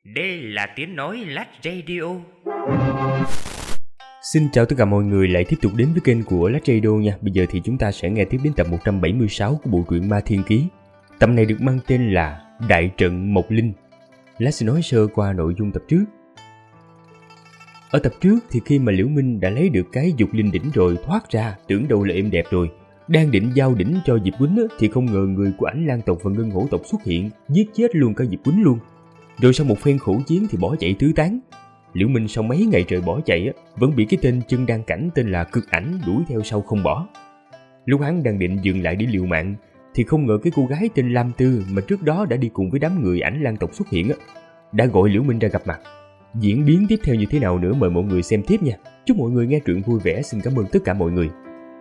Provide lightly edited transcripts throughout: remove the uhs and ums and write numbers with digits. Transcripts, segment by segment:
Đây là tiếng nói Lách Radio. Xin chào tất cả mọi người lại tiếp tục đến với kênh của Lách Radio nha. Bây giờ thì chúng ta sẽ nghe tiếp đến tập 176 của bộ truyện Ma Thiên Ký. Tập này được mang tên là Đại trận Mộc Linh. Lách sẽ nói sơ qua nội dung tập trước. Ở tập trước thì khi mà Liễu Minh đã lấy được cái dục linh đỉnh rồi thoát ra, tưởng đâu là êm đẹp rồi, đang định giao đỉnh cho Diệp Quýnh thì không ngờ người của Ảnh Lang tộc và Ngân Hổ tộc xuất hiện, giết chết luôn cả Diệp Quýnh luôn. Rồi sau một phen khổ chiến thì bỏ chạy tứ tán. Liễu Minh sau mấy ngày trời bỏ chạy vẫn bị cái tên chân đan cảnh tên là Cực Ảnh đuổi theo sau không bỏ. Lúc hắn đang định dừng lại để liều mạng thì không ngờ cái cô gái tên Lam Tư mà trước đó đã đi cùng với đám người Ảnh Lang tộc xuất hiện đã gọi Liễu Minh ra gặp mặt. Diễn biến tiếp theo như thế nào nữa mời mọi người xem tiếp nha. Chúc mọi người nghe truyện vui vẻ. Xin cảm ơn tất cả mọi người.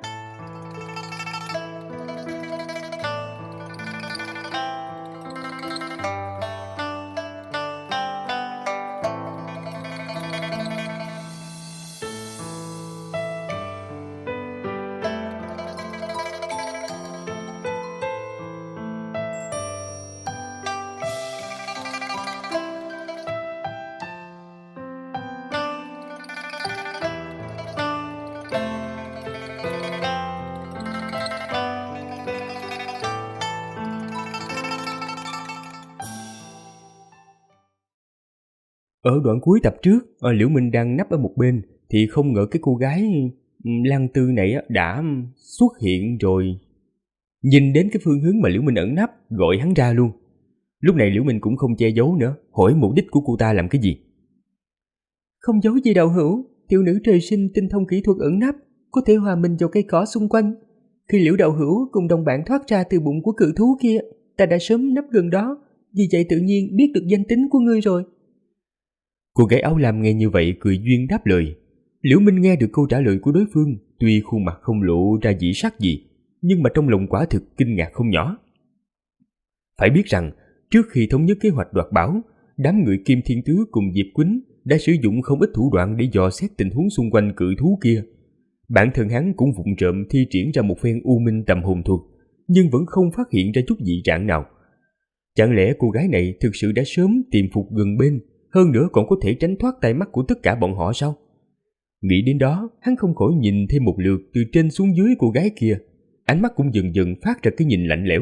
Ở đoạn cuối tập trước, Liễu Minh đang nấp ở một bên thì không ngờ cái cô gái Lan Tư này đã xuất hiện rồi nhìn đến cái phương hướng mà Liễu Minh ẩn nấp, gọi hắn ra luôn. Lúc này Liễu Minh cũng không che giấu nữa, hỏi mục đích của cô ta làm cái gì. Không giấu gì đạo hữu, tiểu nữ trời sinh tinh thông kỹ thuật ẩn nấp, có thể hòa mình vào cây cỏ xung quanh. Khi Liễu đạo hữu cùng đồng bạn thoát ra từ bụng của cự thú kia, ta đã sớm nấp gần đó, vì vậy tự nhiên biết được danh tính của ngươi rồi. Cô gái áo lam nghe như vậy cười duyên đáp lời. Liễu Minh nghe được câu trả lời của đối phương, tuy khuôn mặt không lộ ra dị sắc gì, nhưng mà trong lòng quả thực kinh ngạc không nhỏ. Phải biết rằng, trước khi thống nhất kế hoạch đoạt bảo, đám người Kim Thiên Tứ cùng Diệp Quýnh đã sử dụng không ít thủ đoạn để dò xét tình huống xung quanh cự thú kia. Bản thân hắn cũng vụng trộm thi triển ra một phen u minh tầm hồn thuật, nhưng vẫn không phát hiện ra chút dị trạng nào. Chẳng lẽ cô gái này thực sự đã sớm tìm phục gần bên, hơn nữa còn có thể tránh thoát tay mắt của tất cả bọn họ sao? Nghĩ đến đó, hắn không khỏi nhìn thêm một lượt từ trên xuống dưới cô gái kia, ánh mắt cũng dần dần phát ra cái nhìn lạnh lẽo.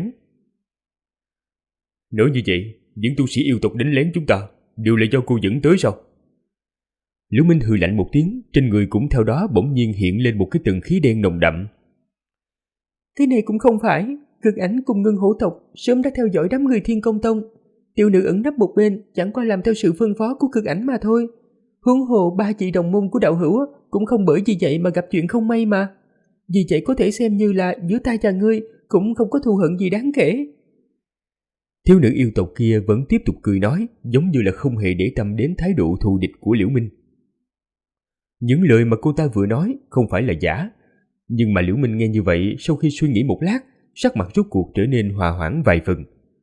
Nói như vậy, những tu sĩ yêu tộc đánh lén chúng ta đều là do cô dẫn tới sao? Liễu Minh hừ lạnh một tiếng, trên người cũng theo đó bỗng nhiên hiện lên một cái tầng khí đen nồng đậm. Cái này cũng không phải, Cực Ảnh cùng Ngân Hổ tộc sớm đã theo dõi đám người Thiên Công Tông. Tiểu nữ ẩn nấp một bên chẳng qua làm theo sự phân phó của Cực Ảnh mà thôi. Huống hồ ba chị đồng môn của đạo hữu cũng không bởi vì vậy mà gặp chuyện không may mà. Vì vậy có thể xem như là giữa ta và ngươi cũng không có thù hận gì đáng kể. Thiếu nữ yêu tộc kia vẫn tiếp tục cười nói, giống như là không hề để tâm đến thái độ thù địch của Liễu Minh. Những lời mà cô ta vừa nói không phải là giả, nhưng mà Liễu Minh nghe như vậy sau khi suy nghĩ một lát, sắc mặt rốt cuộc trở nên hòa hoãn vài phần.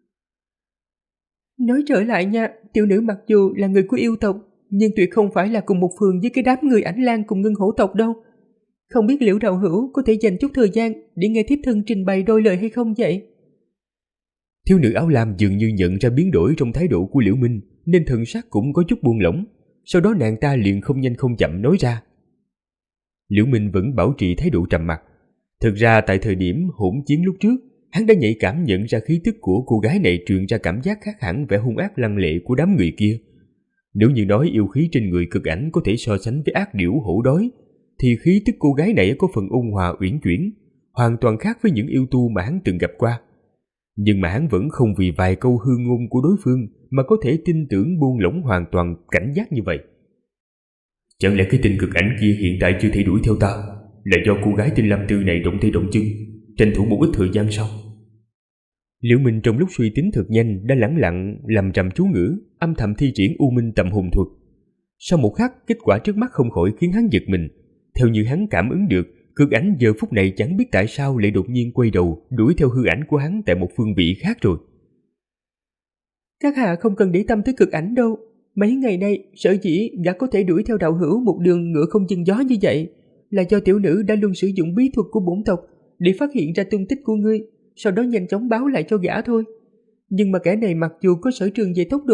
Nói trở lại nha, tiểu nữ mặc dù là người của yêu tộc, nhưng tuyệt không phải là cùng một phường với cái đám người Ảnh Lang cùng Ngân Hổ tộc đâu. Không biết Liễu đạo hữu có thể dành chút thời gian để nghe thiếp thân trình bày đôi lời hay không vậy? Thiếu nữ áo lam dường như nhận ra biến đổi trong thái độ của Liễu Minh, nên thần sắc cũng có chút buông lỏng. Sau đó nàng ta liền không nhanh không chậm nói ra. Liễu Minh vẫn bảo trì thái độ trầm mặc. Thực ra tại thời điểm hỗn chiến lúc trước, hắn đã nhạy cảm nhận ra khí tức của cô gái này truyền ra cảm giác khác hẳn vẻ hung ác lăng lệ của đám người kia. Nếu như nói yêu khí trên người Cực Ảnh có thể so sánh với ác điểu hổ đói, thì khí tức cô gái này có phần ôn hòa uyển chuyển, hoàn toàn khác với những yêu tu mà hắn từng gặp qua. Nhưng mà hắn vẫn không vì vài câu hư ngôn của đối phương mà có thể tin tưởng buông lỏng hoàn toàn cảnh giác như vậy. Chẳng lẽ cái tên Cực Ảnh kia hiện tại chưa thể đuổi theo ta, là do cô gái tên Lam Tư này động tay động chân, tranh thủ một ít thời gian sao? Liễu Minh trong lúc suy tính thật nhanh đã lẳng lặng lầm rầm chú ngữ, âm thầm thi triển u minh tầm hồn thuật. Sau một khắc, kết quả trước mắt không khỏi khiến hắn giật mình. Theo như hắn cảm ứng được, Cực Ảnh giờ phút này chẳng biết tại sao lại đột nhiên quay đầu đuổi theo hư ảnh của hắn tại một phương vị khác rồi. Các hạ không cần để tâm tới Cực Ảnh đâu. Mấy ngày nay sở dĩ đã có thể đuổi theo đạo hữu một đường ngựa không dừng gió như vậy là do tiểu nữ đã luôn sử dụng bí thuật của bổn tộc để phát hiện ra tung tích của ngươi, sau đó nhanh chóng báo lại cho gã thôi. Nhưng mà kẻ này mặc dù có sở trường về tốc độ,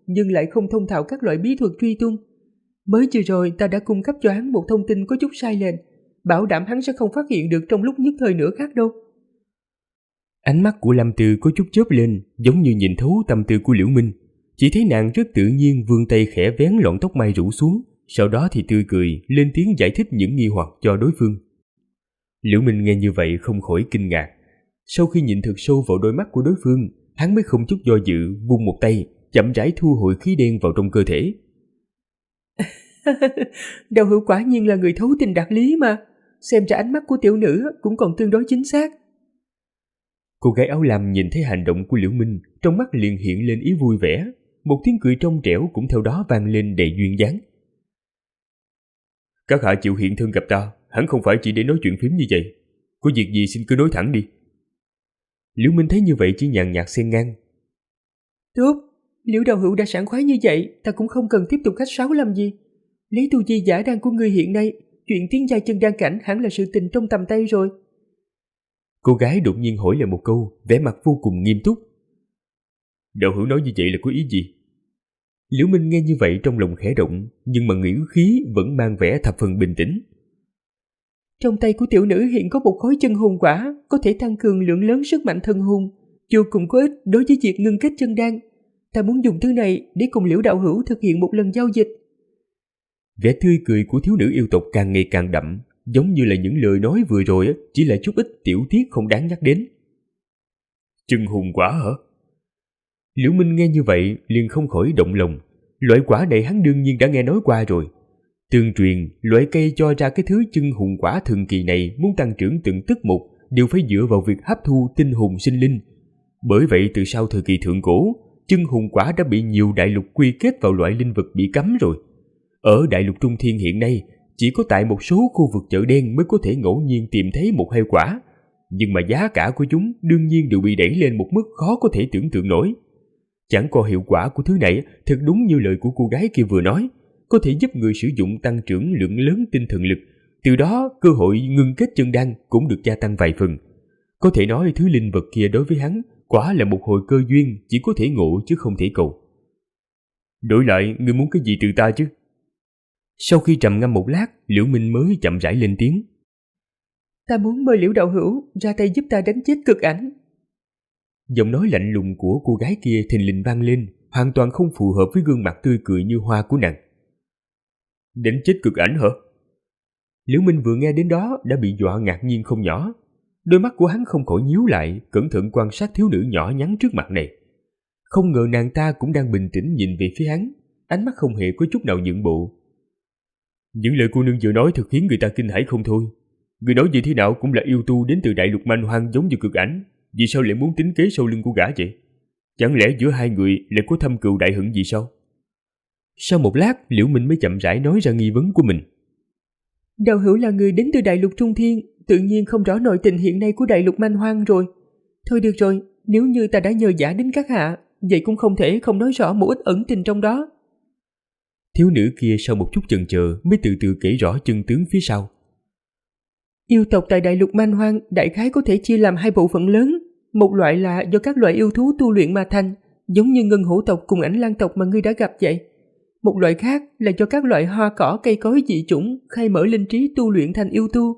nhưng lại không thông thạo các loại bí thuật truy tung. Mới vừa rồi ta đã cung cấp cho hắn một thông tin có chút sai lệch, bảo đảm hắn sẽ không phát hiện được trong lúc nhất thời nữa khác đâu. Ánh mắt của Lâm Tư có chút chớp lên, giống như nhìn thấu tâm tư của Liễu Minh. Chỉ thấy nàng rất tự nhiên vươn tay khẽ vén lọn tóc mai rủ xuống, sau đó thì tươi cười, lên tiếng giải thích những nghi hoặc cho đối phương. Liễu Minh nghe như vậy không khỏi kinh ngạc. Sau khi nhìn thật sâu vào đôi mắt của đối phương, hắn mới không chút do dự vung một tay, chậm rãi thu hồi khí đen vào trong cơ thể. Đạo hữu quả nhiên là người thấu tình đạt lý mà, xem ra ánh mắt của tiểu nữ cũng còn tương đối chính xác. Cô gái áo lam nhìn thấy hành động của Liễu Minh, trong mắt liền hiện lên ý vui vẻ, một tiếng cười trong trẻo cũng theo đó vang lên đầy duyên dáng. Các hạ chịu hiện thân gặp ta, hẳn không phải chỉ để nói chuyện phím như vậy. Có việc gì xin cứ nói thẳng đi. Liễu Minh thấy như vậy chỉ nhàn nhạt xen ngang. Tốt, Liễu đạo hữu đã sảng khoái như vậy, ta cũng không cần tiếp tục khách sáo làm gì. Lấy tu vi giả đan của ngươi hiện nay, chuyện tiến giai chân đan cảnh hẳn là sự tình trong tầm tay rồi. Cô gái đột nhiên hỏi lại một câu, vẻ mặt vô cùng nghiêm túc. Đạo hữu nói như vậy là có ý gì? Liễu Minh nghe như vậy trong lòng khẽ động, nhưng mà ngữ khí vẫn mang vẻ thập phần bình tĩnh. Trong tay của tiểu nữ hiện có một khối chân hồn quả, có thể tăng cường lượng lớn sức mạnh thân hồn, vô cùng có ích đối với việc ngưng kết chân đan. Ta muốn dùng thứ này để cùng Liễu đạo hữu thực hiện một lần giao dịch. Vẻ tươi cười của thiếu nữ yêu tộc càng ngày càng đậm, giống như là những lời nói vừa rồi chỉ là chút ít tiểu tiết không đáng nhắc đến. Chân hồn quả hả? Liễu Minh nghe như vậy liền không khỏi động lòng. Loại quả này hắn đương nhiên đã nghe nói qua rồi. Tương truyền, loại cây cho ra cái thứ chân hồn quả thần kỳ này muốn tăng trưởng từng tức một đều phải dựa vào việc hấp thu tinh hồn sinh linh. Bởi vậy từ sau thời kỳ thượng cổ, chân hồn quả đã bị nhiều đại lục quy kết vào loại linh vật bị cấm rồi. Ở đại lục Trung Thiên hiện nay, chỉ có tại một số khu vực chợ đen mới có thể ngẫu nhiên tìm thấy một hai quả. Nhưng mà giá cả của chúng đương nhiên đều bị đẩy lên một mức khó có thể tưởng tượng nổi. Chẳng qua hiệu quả của thứ này thật đúng như lời của cô gái kia vừa nói, có thể giúp người sử dụng tăng trưởng lượng lớn tinh thần lực, từ đó cơ hội ngưng kết chân đan cũng được gia tăng vài phần. Có thể nói thứ linh vật kia đối với hắn quả là một hồi cơ duyên chỉ có thể ngộ chứ không thể cầu. Đổi lại, ngươi muốn cái gì từ ta chứ? Sau khi trầm ngâm một lát, Liễu Minh mới chậm rãi lên tiếng. Ta muốn mời Liễu đạo hữu ra tay giúp ta đánh chết cực ảnh. Giọng nói lạnh lùng của cô gái kia thình lình vang lên, hoàn toàn không phù hợp với gương mặt tươi cười như hoa của nàng. Đánh chết cực ảnh hả? Liễu Minh vừa nghe đến đó đã bị dọa ngạc nhiên không nhỏ. Đôi mắt của hắn không khỏi nhíu lại, cẩn thận quan sát thiếu nữ nhỏ nhắn trước mặt này. Không ngờ nàng ta cũng đang bình tĩnh nhìn về phía hắn, ánh mắt không hề có chút nào nhượng bộ. Những lời cô nương vừa nói thật khiến người ta kinh hãi không thôi. Người nói gì thế nào cũng là yêu tu đến từ đại lục man hoang giống như cực ảnh, vì sao lại muốn tính kế sau lưng của gã vậy? Chẳng lẽ giữa hai người lại có thâm cừu đại hận gì sao? Sau một lát, Liễu Minh mới chậm rãi nói ra nghi vấn của mình. Đạo hữu là người đến từ đại lục Trung Thiên, tự nhiên không rõ nội tình hiện nay của đại lục man hoang rồi. Thôi được rồi, nếu như ta đã nhờ giả đến các hạ, vậy cũng không thể không nói rõ một ít ẩn tình trong đó. Thiếu nữ kia sau một chút chần chờ mới từ từ kể rõ chân tướng phía sau. Yêu tộc tại đại lục man hoang đại khái có thể chia làm hai bộ phận lớn. Một loại là do các loại yêu thú tu luyện mà thành, giống như ngân hổ tộc cùng ảnh lang tộc mà ngươi đã gặp vậy. Một loại khác là do các loại hoa cỏ cây cối dị chủng khai mở linh trí tu luyện thành yêu tu.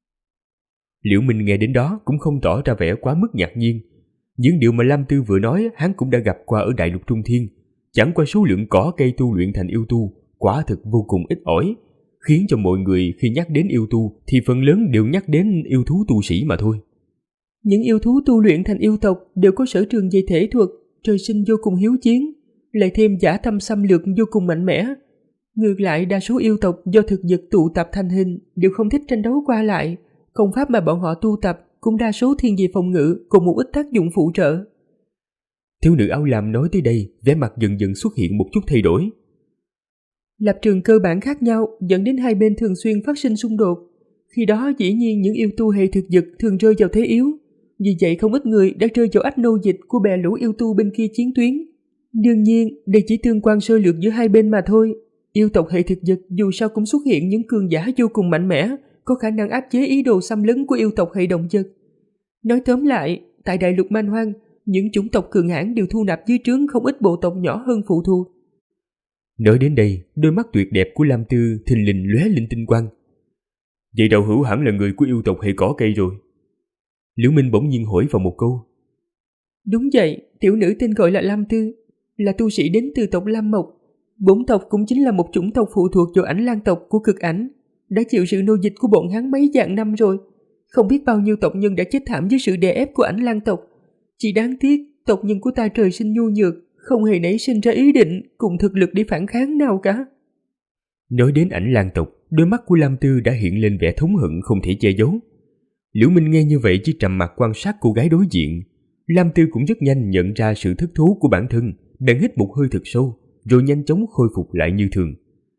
Liễu Minh nghe đến đó cũng không tỏ ra vẻ quá mức ngạc nhiên. Những điều mà Lam Tư vừa nói hắn cũng đã gặp qua ở đại lục Trung Thiên. Chẳng qua số lượng cỏ cây tu luyện thành yêu tu quả thực vô cùng ít ỏi, khiến cho mọi người khi nhắc đến yêu tu thì phần lớn đều nhắc đến yêu thú tu sĩ mà thôi. Những yêu thú tu luyện thành yêu tộc đều có sở trường về thể thuật, trời sinh vô cùng hiếu chiến, lại thêm dã tâm xâm lược vô cùng mạnh mẽ. Ngược lại đa số yêu tộc do thực vật tụ tập thành hình đều không thích tranh đấu qua lại, công pháp mà bọn họ tu tập cũng đa số thiên về phòng ngự cùng một ít tác dụng phụ trợ. Thiếu nữ áo lam nói tới đây, vẻ mặt dần dần xuất hiện một chút thay đổi. Lập trường cơ bản khác nhau dẫn đến hai bên thường xuyên phát sinh xung đột. Khi đó dĩ nhiên những yêu tu hệ thực vật thường rơi vào thế yếu. Vì vậy không ít người đã rơi vào ách nô dịch của bè lũ yêu tu bên kia chiến tuyến. Đương nhiên, đây chỉ tương quan sơ lược giữa hai bên mà thôi. Yêu tộc hệ thực vật dù sao cũng xuất hiện những cường giả vô cùng mạnh mẽ, có khả năng áp chế ý đồ xâm lấn của yêu tộc hệ động vật. Nói tóm lại, tại đại lục man hoang, Những chủng tộc cường hãn đều thu nạp dưới trướng không ít bộ tộc nhỏ hơn phụ thuộc. Nói đến đây, đôi mắt tuyệt đẹp của Lam Tư thình lình lóe lên tinh quang. Vậy đạo hữu hẳn là người của yêu tộc hệ cỏ cây rồi. Liễu Minh bỗng nhiên hỏi vào một câu. Đúng vậy, tiểu nữ tên gọi là Lam Tư, là tu sĩ đến từ tộc Lam Mộc. Bổn tộc cũng chính là một chủng tộc phụ thuộc vào Ảnh Lang tộc của Cực Ảnh, đã chịu sự nô dịch của bọn hắn mấy vạn năm rồi. Không biết bao nhiêu tộc nhân đã chết thảm dưới sự đè ép của Ảnh Lang tộc. Chỉ đáng tiếc, tộc nhân của ta trời sinh nhu nhược, không hề nảy sinh ra ý định cùng thực lực để phản kháng nào cả. Nói đến Ảnh Lang tộc, đôi mắt của Lam Tư đã hiện lên vẻ thống hận không thể che giấu. Liễu Minh nghe như vậy chỉ trầm mặc quan sát cô gái đối diện. Lam Tư cũng rất nhanh nhận ra sự thất thú của bản thân, bèn hít một hơi thật sâu, rồi nhanh chóng khôi phục lại như thường.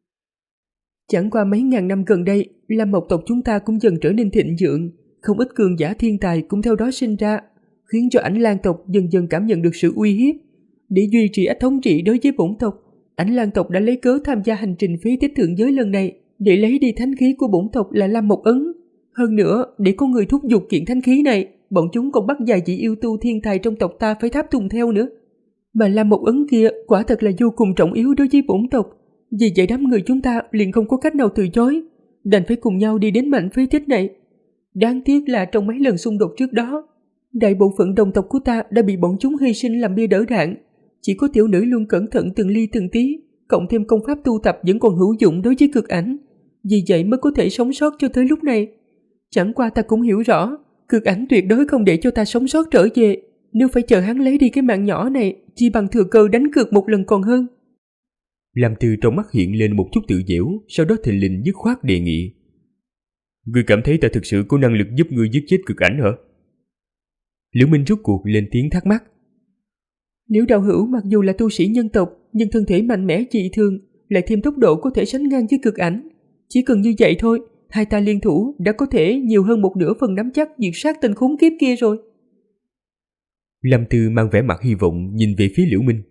Chẳng qua mấy ngàn năm gần đây, Lam Mộc tộc chúng ta cũng dần trở nên thịnh vượng, không ít cường giả thiên tài cũng theo đó sinh ra, khiến cho Ảnh Lang tộc dần dần cảm nhận được sự uy hiếp. Để duy trì thống trị đối với bổn tộc, Ảnh Lang tộc đã lấy cớ tham gia hành trình phế tích thượng giới lần này để lấy đi thánh khí của bổn tộc là Lam Mộc Ấn. Hơn nữa, để có người thúc giục kiện thánh khí này, bọn chúng còn bắt vài vị yêu tu thiên tài trong tộc ta phải tháp tùng theo nữa. Mà Lam Mộc Ấn kia quả thật là vô cùng trọng yếu đối với bổn tộc. Vì vậy đám người chúng ta liền không có cách nào từ chối, đành phải cùng nhau đi đến mảnh phế tích này. Đáng tiếc là trong mấy lần xung đột trước đó, đại bộ phận đồng tộc của ta đã bị bọn chúng hy sinh làm bia đỡ đạn. Chỉ có tiểu nữ luôn cẩn thận từng ly từng tí, cộng thêm công pháp tu tập vẫn còn hữu dụng đối với Cực Ảnh. Vì vậy mới có thể sống sót cho tới lúc này. Chẳng qua ta cũng hiểu rõ, Cực Ảnh tuyệt đối không để cho ta sống sót trở về. Nếu phải chờ hắn lấy đi cái mạng nhỏ này, chỉ bằng thừa cơ đánh cược một lần còn hơn. Lam Tư trong mắt hiện lên một chút tự giễu, sau đó thình lình dứt khoát đề nghị. Ngươi cảm thấy ta thực sự có năng lực giúp ngươi giết chết Cực Ảnh hả? Liễu Minh rút cuộc lên tiếng thắc mắc. Liễu đạo hữu mặc dù là tu sĩ nhân tộc, nhưng thân thể mạnh mẽ dị thường, lại thêm tốc độ có thể sánh ngang với Cực Ảnh. Chỉ cần như vậy thôi, hai ta liên thủ đã có thể nhiều hơn một nửa phần nắm chắc diệt sát tên khốn kiếp kia rồi. Lam Tư mang vẻ mặt hy vọng nhìn về phía Liễu Minh.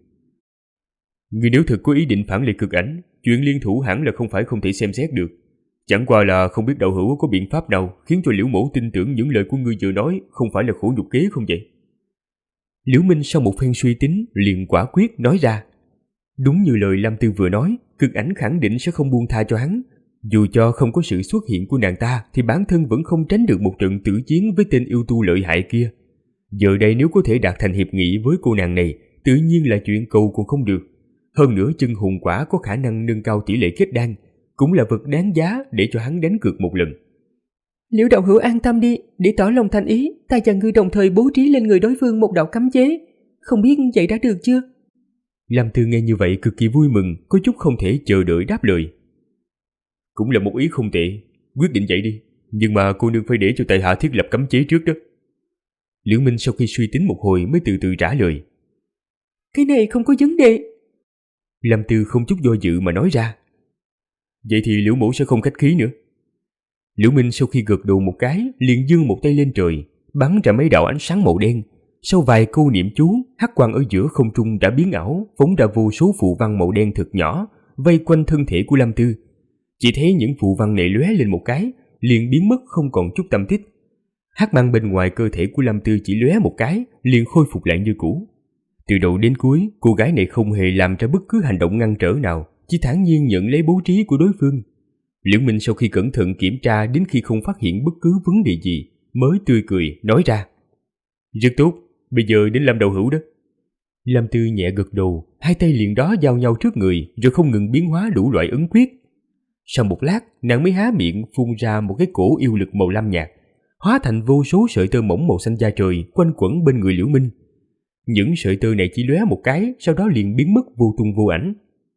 Ngươi nếu thực có ý định phản lại Cực Ảnh, chuyện liên thủ hẳn là không phải không thể xem xét được. Chẳng qua là không biết đạo hữu có biện pháp nào khiến cho Liễu mỗ tin tưởng những lời của ngươi vừa nói không phải là khổ nhục kế không vậy? Liễu Minh sau một phen suy tính liền quả quyết nói ra. Đúng như lời Lam Tư vừa nói, Cực Ảnh khẳng định sẽ không buông tha cho hắn. Dù cho không có sự xuất hiện của nàng ta thì bản thân vẫn không tránh được một trận tử chiến với tên yêu tu lợi hại kia. Giờ đây nếu có thể đạt thành hiệp nghị với cô nàng này, tự nhiên là chuyện cầu còn không được. Hơn nữa chân hồn quả có khả năng nâng cao tỷ lệ kết đan, cũng là vật đáng giá để cho hắn đánh cược một lần. Liễu đạo hữu an tâm đi, để tỏ lòng thành ý, ta và ngươi đồng thời bố trí lên người đối phương một đạo cấm chế. Không biết vậy đã được chưa? Lam Tư nghe như vậy cực kỳ vui mừng, có chút không thể chờ đợi đáp lời. Cũng là một ý không tệ, quyết định vậy đi. Nhưng mà cô nương phải để cho tại hạ thiết lập cấm chế trước đó. Liễu Minh sau khi suy tính một hồi mới từ từ trả lời. Cái này không có vấn đề. Lam Tư không chút do dự mà nói ra. Vậy thì Liễu mẫu sẽ không khách khí nữa. Liễu Minh sau khi gật đầu một cái, liền giương một tay lên trời, bắn ra mấy đạo ánh sáng màu đen. Sau vài câu niệm chú, hắc quang ở giữa không trung đã biến ảo, phóng ra vô số phù văn màu đen thật nhỏ, vây quanh thân thể của Lam Tư. Chỉ thấy những phù văn này lóe lên một cái, liền biến mất không còn chút tâm tích. Hắc mang bên ngoài cơ thể của Lam Tư chỉ lóe một cái, liền khôi phục lại như cũ. Từ đầu đến cuối, cô gái này không hề làm ra bất cứ hành động ngăn trở nào, chỉ thản nhiên nhận lấy bố trí của đối phương. Liễu Minh sau khi cẩn thận kiểm tra đến khi không phát hiện bất cứ vấn đề gì, mới tươi cười nói ra. Rất tốt, bây giờ đến Lam đạo hữu đó. Lam Tư nhẹ gật đầu, hai tay liền đó giao nhau trước người, rồi không ngừng biến hóa đủ loại ấn quyết. Sau một lát, nàng mới há miệng phun ra một cái cổ yêu lực màu lam nhạt, hóa thành vô số sợi tơ mỏng màu xanh da trời quanh quẩn bên người Liễu Minh. Những sợi tơ này chỉ lóe một cái, sau đó liền biến mất vô tung vô ảnh.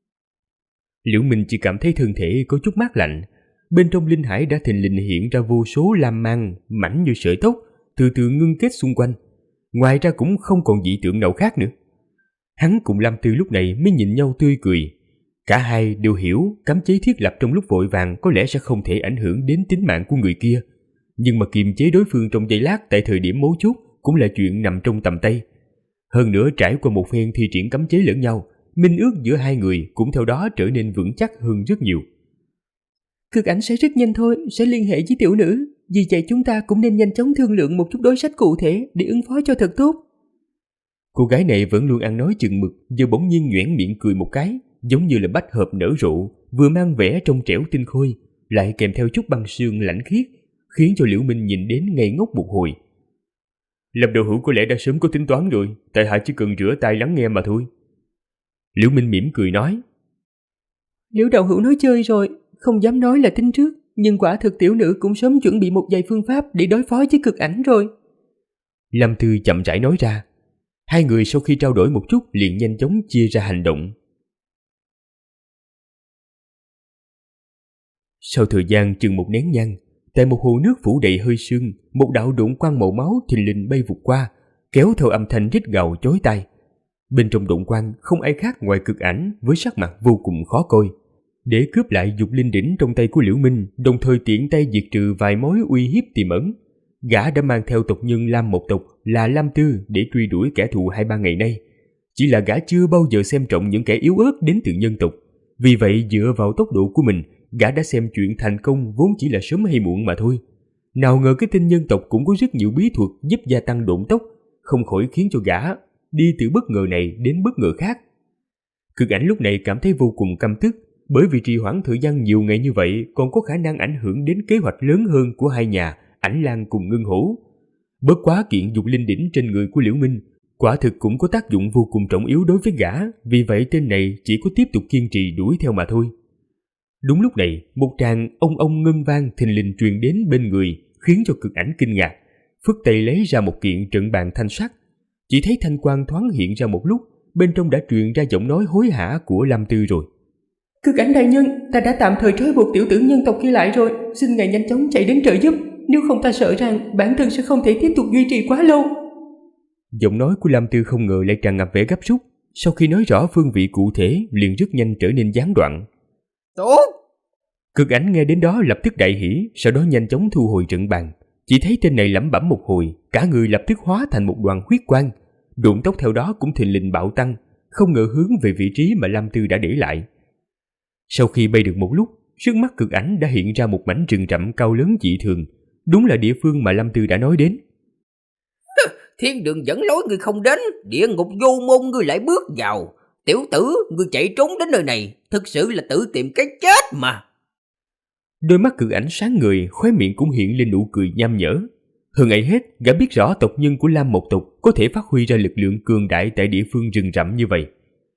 Liễu Minh chỉ cảm thấy thân thể có chút mát lạnh, bên trong linh hải đã thình lình hiện ra vô số lam mang mảnh như sợi tóc, từ từ ngưng kết xung quanh. Ngoài ra cũng không còn dị tượng nào khác nữa. Hắn cùng Lam Tư lúc này mới nhìn nhau tươi cười. Cả hai đều hiểu cấm chế thiết lập trong lúc vội vàng có lẽ sẽ không thể ảnh hưởng đến tính mạng của người kia, nhưng mà kiềm chế đối phương trong giây lát tại thời điểm mấu chốt cũng là chuyện nằm trong tầm tay. Hơn nữa trải qua một phen thi triển cấm chế lẫn nhau, minh ước giữa hai người cũng theo đó trở nên vững chắc hơn rất nhiều. Cực Ảnh sẽ rất nhanh thôi, sẽ liên hệ với tiểu nữ. Vì vậy chúng ta cũng nên nhanh chóng thương lượng một chút đối sách cụ thể để ứng phó cho thật tốt. Cô gái này vẫn luôn ăn nói chừng mực, giờ bỗng nhiên nhoẻn miệng cười một cái, giống như là bách hợp nở rộ, vừa mang vẻ trong trẻo tinh khôi, lại kèm theo chút băng sương lãnh khiết, khiến cho Liễu Minh nhìn đến ngây ngốc một hồi. Lâm đạo hữu có lẽ đã sớm có tính toán rồi, tại hạ chỉ cần rửa tai lắng nghe mà thôi. Liễu Minh mỉm cười nói. Liễu đạo hữu nói chơi rồi, không dám nói là tính trước, nhưng quả thực tiểu nữ cũng sớm chuẩn bị một vài phương pháp để đối phó với cực ảnh rồi. Lâm Tư chậm rãi nói ra. Hai người sau khi trao đổi một chút liền nhanh chóng chia ra hành động. Sau thời gian chừng một nén nhang, tại một hồ nước phủ đầy hơi sương, một đạo độn quang màu máu thình lình bay vụt qua, kéo theo âm thanh rít gào chói tai. Bên trong độn quang không ai khác ngoài cực ảnh với sắc mặt vô cùng khó coi. Để cướp lại dục linh đỉnh trong tay của Liễu Minh, đồng thời tiện tay diệt trừ vài mối uy hiếp tiềm ẩn, gã đã mang theo tộc nhân Lam một tộc là Lam Tư để truy đuổi kẻ thù 2-3 ngày nay. Chỉ là gã chưa bao giờ xem trọng những kẻ yếu ớt đến từ nhân tộc. Vì vậy dựa vào tốc độ của mình, gã đã xem chuyện thành công vốn chỉ là sớm hay muộn mà thôi. Nào ngờ cái tên nhân tộc cũng có rất nhiều bí thuật giúp gia tăng độn tốc, không khỏi khiến cho gã đi từ bất ngờ này đến bất ngờ khác. Cực ảnh lúc này cảm thấy vô cùng căm tức, bởi vì trì hoãn thời gian nhiều ngày như vậy còn có khả năng ảnh hưởng đến kế hoạch lớn hơn của hai nhà, Ảnh Lang cùng Ngân Hổ. Bất quá kiện dục linh đỉnh trên người của Liễu Minh quả thực cũng có tác dụng vô cùng trọng yếu đối với gã, vì vậy tên này chỉ có tiếp tục kiên trì đuổi theo mà thôi. Đúng lúc này, một tràng ông ngân vang thình lình truyền đến bên người, khiến cho cực ảnh kinh ngạc, phất tay lấy ra một kiện trận bàn thanh sắt. Chỉ thấy thanh quang thoáng hiện ra một lúc, bên trong đã truyền ra giọng nói hối hả của Lam Tư rồi. Cực ảnh đại nhân, ta đã tạm thời trói buộc tiểu tử nhân tộc kia lại rồi, xin ngài nhanh chóng chạy đến trợ giúp, nếu không ta sợ rằng bản thân sẽ không thể tiếp tục duy trì quá lâu. Giọng nói của Lam Tư không ngờ lại tràn ngập vẻ gấp rút, sau khi nói rõ phương vị cụ thể liền rất nhanh trở nên gián đoạn. Tốt! Cực ảnh nghe đến đó lập tức đại hỉ, sau đó nhanh chóng thu hồi trận bàn. Chỉ thấy tên này lẩm bẩm một hồi, cả người lập tức hóa thành một đoàn huyết quang, độn tốc theo đó cũng thình lình bạo tăng, không ngờ hướng về vị trí mà Lam Tư đã để lại. Sau khi bay được một lúc, trước mắt cực ảnh đã hiện ra một mảnh rừng rậm cao lớn dị thường, đúng là địa phương mà Lam Tư đã nói đến. Thiên đường dẫn lối người không đến, địa ngục vô môn người lại bước vào. Tiểu tử, người chạy trốn đến nơi này, thực sự là tự tìm cái chết mà. Đôi mắt cực ảnh sáng người, khóe miệng cũng hiện lên nụ cười nham nhở. Hơn ai hết, gã biết rõ tộc nhân của Lam một tộc có thể phát huy ra lực lượng cường đại tại địa phương rừng rậm như vậy.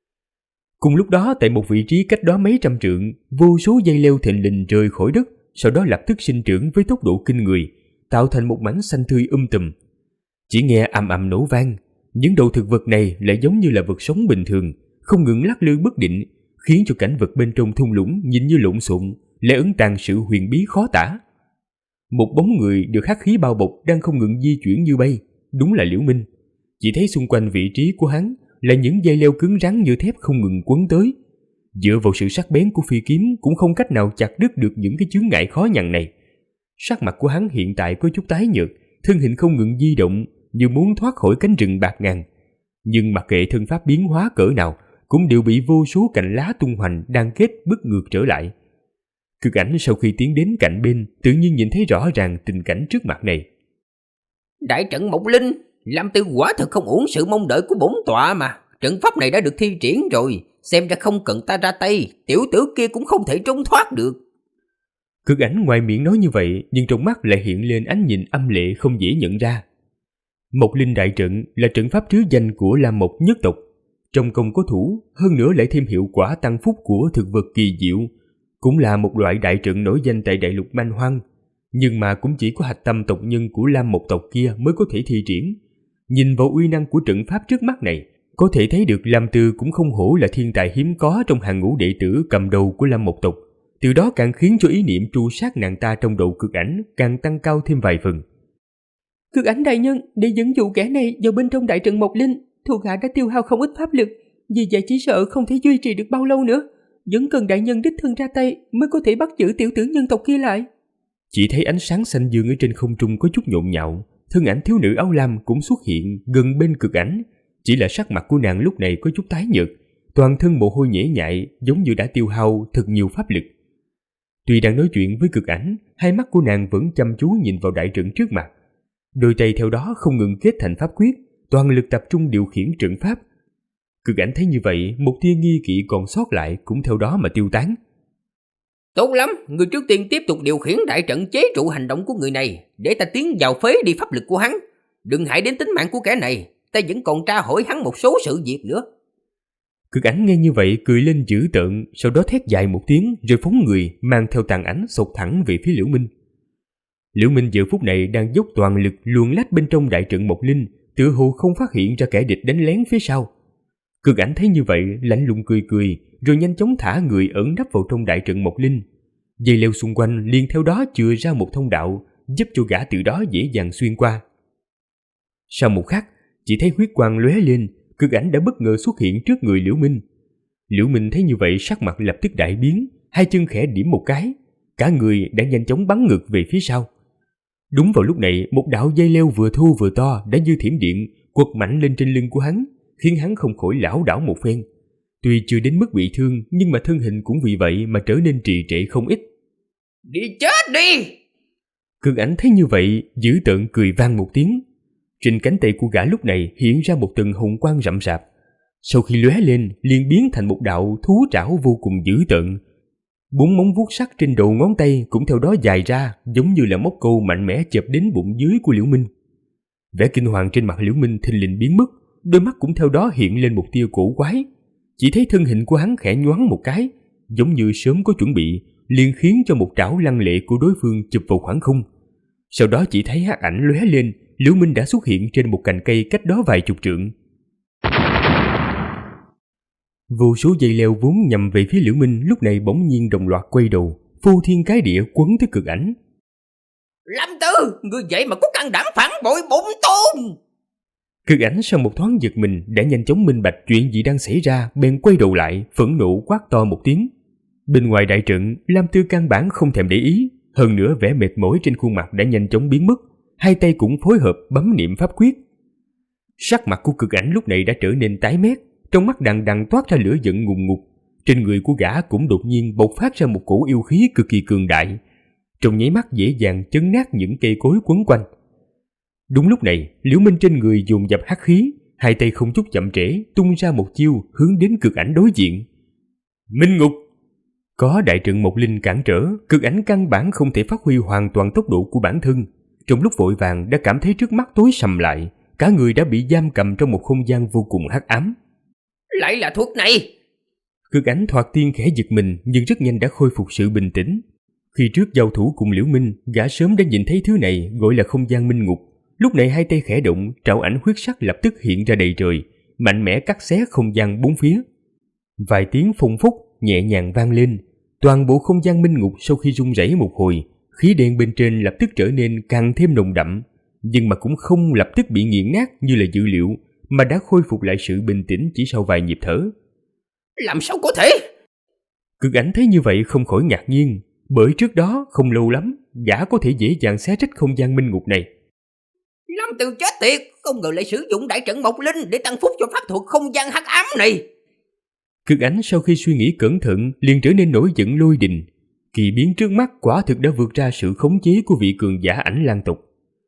Cùng lúc đó, tại một vị trí cách đó mấy trăm trượng, vô số dây leo thình lình rơi khỏi đất, sau đó lập tức sinh trưởng với tốc độ kinh người, tạo thành một mảnh xanh tươi tùm. Chỉ nghe ầm ầm nổ vang, những đầu thực vật này lại giống như là vật sống bình thường, không ngừng lắc lư bất định, khiến cho cảnh vật bên trong thung lũng nhìn như lộn xộn, lại ẩn tàng sự huyền bí khó tả. Một bóng người được hắc khí bao bọc đang không ngừng di chuyển như bay, đúng là Liễu Minh. Chỉ thấy xung quanh vị trí của hắn là những dây leo cứng rắn như thép không ngừng quấn tới. Dựa vào sự sắc bén của phi kiếm cũng không cách nào chặt đứt được những cái chướng ngại khó nhằn này. Sắc mặt của hắn hiện tại có chút tái nhợt, thân hình không ngừng di động như muốn thoát khỏi cánh rừng bạt ngàn. Nhưng mặc kệ thân pháp biến hóa cỡ nào, cũng đều bị vô số cành lá tung hoành đan kết bứt ngược trở lại. Cực ảnh sau khi tiến đến cạnh bên, tự nhiên nhìn thấy rõ ràng tình cảnh trước mặt này. Đại trận Mộc Linh, Lam Tư quả thật không uổng sự mong đợi của bổn tọa mà. Trận pháp này đã được thi triển rồi, xem ra không cần ta ra tay, tiểu tử kia cũng không thể trốn thoát được. Cực ảnh ngoài miệng nói như vậy, nhưng trong mắt lại hiện lên ánh nhìn âm lệ không dễ nhận ra. Mộc Linh đại trận là trận pháp trứ danh của Lam Mộc nhất tộc, trong công có thủ, hơn nữa lại thêm hiệu quả tăng phúc của thực vật kỳ diệu, cũng là một loại đại trận nổi danh tại đại lục Man Hoang, nhưng mà cũng chỉ có hạch tâm tộc nhân của Lam Mộc tộc kia mới có thể thi triển. Nhìn vào uy năng của trận pháp trước mắt này, có thể thấy được Lam Tư cũng không hổ là thiên tài hiếm có trong hàng ngũ đệ tử cầm đầu của Lam Mộc tộc, từ đó càng khiến cho ý niệm tru sát nàng ta trong đầu cực ảnh càng tăng cao thêm vài phần. Cực ảnh đại nhân, để dẫn dụ kẻ này vào bên trong đại trận Mộc Linh, thuộc hạ đã tiêu hao không ít pháp lực, vì vậy chỉ sợ không thể duy trì được bao lâu nữa, vẫn cần đại nhân đích thân ra tay mới có thể bắt giữ tiểu tử nhân tộc kia lại. Chỉ thấy ánh sáng xanh dương ở trên không trung có chút nhộn nhạo, thân ảnh thiếu nữ áo lam cũng xuất hiện gần bên cực ảnh, chỉ là sắc mặt của nàng lúc này có chút tái nhợt, toàn thân mồ hôi nhễ nhại, giống như đã tiêu hao thật nhiều pháp lực. Tuy đang nói chuyện với cực ảnh, hai mắt của nàng vẫn chăm chú nhìn vào đại trận trước mặt, đôi tay theo đó không ngừng kết thành pháp quyết, toàn lực tập trung điều khiển trận pháp. Cực ảnh thấy như vậy, một tia nghi kỵ còn sót lại cũng theo đó mà tiêu tán. Tốt lắm, người trước tiên tiếp tục điều khiển đại trận chế trụ hành động của người này, để ta tiến vào phế đi pháp lực của hắn. Đừng hại đến tính mạng của kẻ này, ta vẫn còn tra hỏi hắn một số sự việc nữa. Cực ảnh nghe như vậy cười lên dữ tợn, sau đó thét dài một tiếng rồi phóng người mang theo tàn ảnh xộc thẳng về phía Liễu Minh. Liễu Minh giờ phút này đang dốc toàn lực luồn lách bên trong đại trận Mộc Linh, tựa hồ không phát hiện ra kẻ địch đánh lén phía sau. Cực ảnh thấy như vậy lạnh lùng cười cười, rồi nhanh chóng thả người ẩn nấp vào trong đại trận Mộc Linh. Dây leo xung quanh liền theo đó chừa ra một thông đạo, giúp cho gã từ đó dễ dàng xuyên qua. Sau một khắc, chỉ thấy huyết quang lóe lên, cực ảnh đã bất ngờ xuất hiện trước người Liễu Minh. Liễu Minh thấy như vậy sắc mặt lập tức đại biến, hai chân khẽ điểm một cái, cả người đã nhanh chóng bắn ngược về phía sau. Đúng vào lúc này, một đạo dây leo vừa thô vừa to đã như thiểm điện quật mạnh lên trên lưng của hắn, khiến hắn không khỏi lảo đảo một phen. Tuy chưa đến mức bị thương, nhưng mà thân hình cũng vì vậy mà trở nên trì trệ không ít. Đi chết đi! Cực ảnh thấy như vậy, dữ tợn cười vang một tiếng. Trên cánh tay của gã lúc này hiện ra một tầng hồng quang rậm rạp. Sau khi lóe lên, liền biến thành một đạo thú trảo vô cùng dữ tợn. 4 móng vuốt sắt trên đầu ngón tay cũng theo đó dài ra, giống như là móc câu mạnh mẽ chộp đến bụng dưới của Liễu Minh. Vẻ kinh hoàng trên mặt Liễu Minh thình lình biến mất, đôi mắt cũng theo đó hiện lên một tia cổ quái. Chỉ thấy thân hình của hắn khẽ nhoáng một cái, giống như sớm có chuẩn bị, liền khiến cho một trảo lăng lệ của đối phương chụp vào khoảng không. Sau đó chỉ thấy hắc ảnh lóe lên, Liễu Minh đã xuất hiện trên một cành cây cách đó vài chục trượng. Vô số dây leo vốn nhằm về phía Liễu Minh lúc này bỗng nhiên đồng loạt quay đầu, phô thiên cái địa quấn tới cực ảnh. Lâm Tư, người vậy mà có can đảm phản bội bổn tôn! Cực ảnh sau một thoáng giật mình đã nhanh chóng minh bạch chuyện gì đang xảy ra, bèn quay đầu lại, phẫn nộ quát to một tiếng. Bên ngoài đại trận, Lam Tư căn bản không thèm để ý, hơn nữa vẻ mệt mỏi trên khuôn mặt đã nhanh chóng biến mất, hai tay cũng phối hợp bấm niệm pháp quyết. Sắc mặt của cực ảnh lúc này đã trở nên tái mét, trong mắt đằng đằng toát ra lửa giận ngùn ngụt, trên người của gã cũng đột nhiên bộc phát ra một cổ yêu khí cực kỳ cường đại, trong nháy mắt dễ dàng chấn nát những cây cối quấn quanh. Đúng lúc này, Liễu Minh trên người dồn dập hắc khí, hai tay không chút chậm trễ tung ra một chiêu hướng đến cực ảnh đối diện. Minh ngục! Có đại trận Mộc Linh cản trở, cực ảnh căn bản không thể phát huy hoàn toàn tốc độ của bản thân. Trong lúc vội vàng đã cảm thấy trước mắt tối sầm lại, cả người đã bị giam cầm trong một không gian vô cùng hắc ám. Lại là thuốc này! Cực ảnh thoạt tiên khẽ giật mình, nhưng rất nhanh đã khôi phục sự bình tĩnh. Khi trước giao thủ cùng Liễu Minh, gã sớm đã nhìn thấy thứ này gọi là không gian minh ngục. Lúc này hai tay khẽ động, trảo ảnh huyết sắc lập tức hiện ra đầy trời, mạnh mẽ cắt xé không gian bốn phía. Vài tiếng phùng phúc nhẹ nhàng vang lên, toàn bộ không gian minh ngục sau khi rung rẩy một hồi, khí đen bên trên lập tức trở nên càng thêm nồng đậm, nhưng mà cũng không lập tức bị nghiền nát như là dự liệu, mà đã khôi phục lại sự bình tĩnh chỉ sau vài nhịp thở. Làm sao có thể? Cực ảnh thấy như vậy không khỏi ngạc nhiên, bởi trước đó không lâu lắm, gã có thể dễ dàng xé rách không gian minh ngục này. Lâm Từ chết tiệt, không ngờ lại sử dụng đại trận Mộc Linh để tăng phúc cho pháp thuật không gian hắc ám này. Cực ảnh sau khi suy nghĩ cẩn thận liền trở nên nổi giận lôi đình. Kỳ biến trước mắt quả thực đã vượt ra sự khống chế của vị cường giả Ảnh Lang tộc.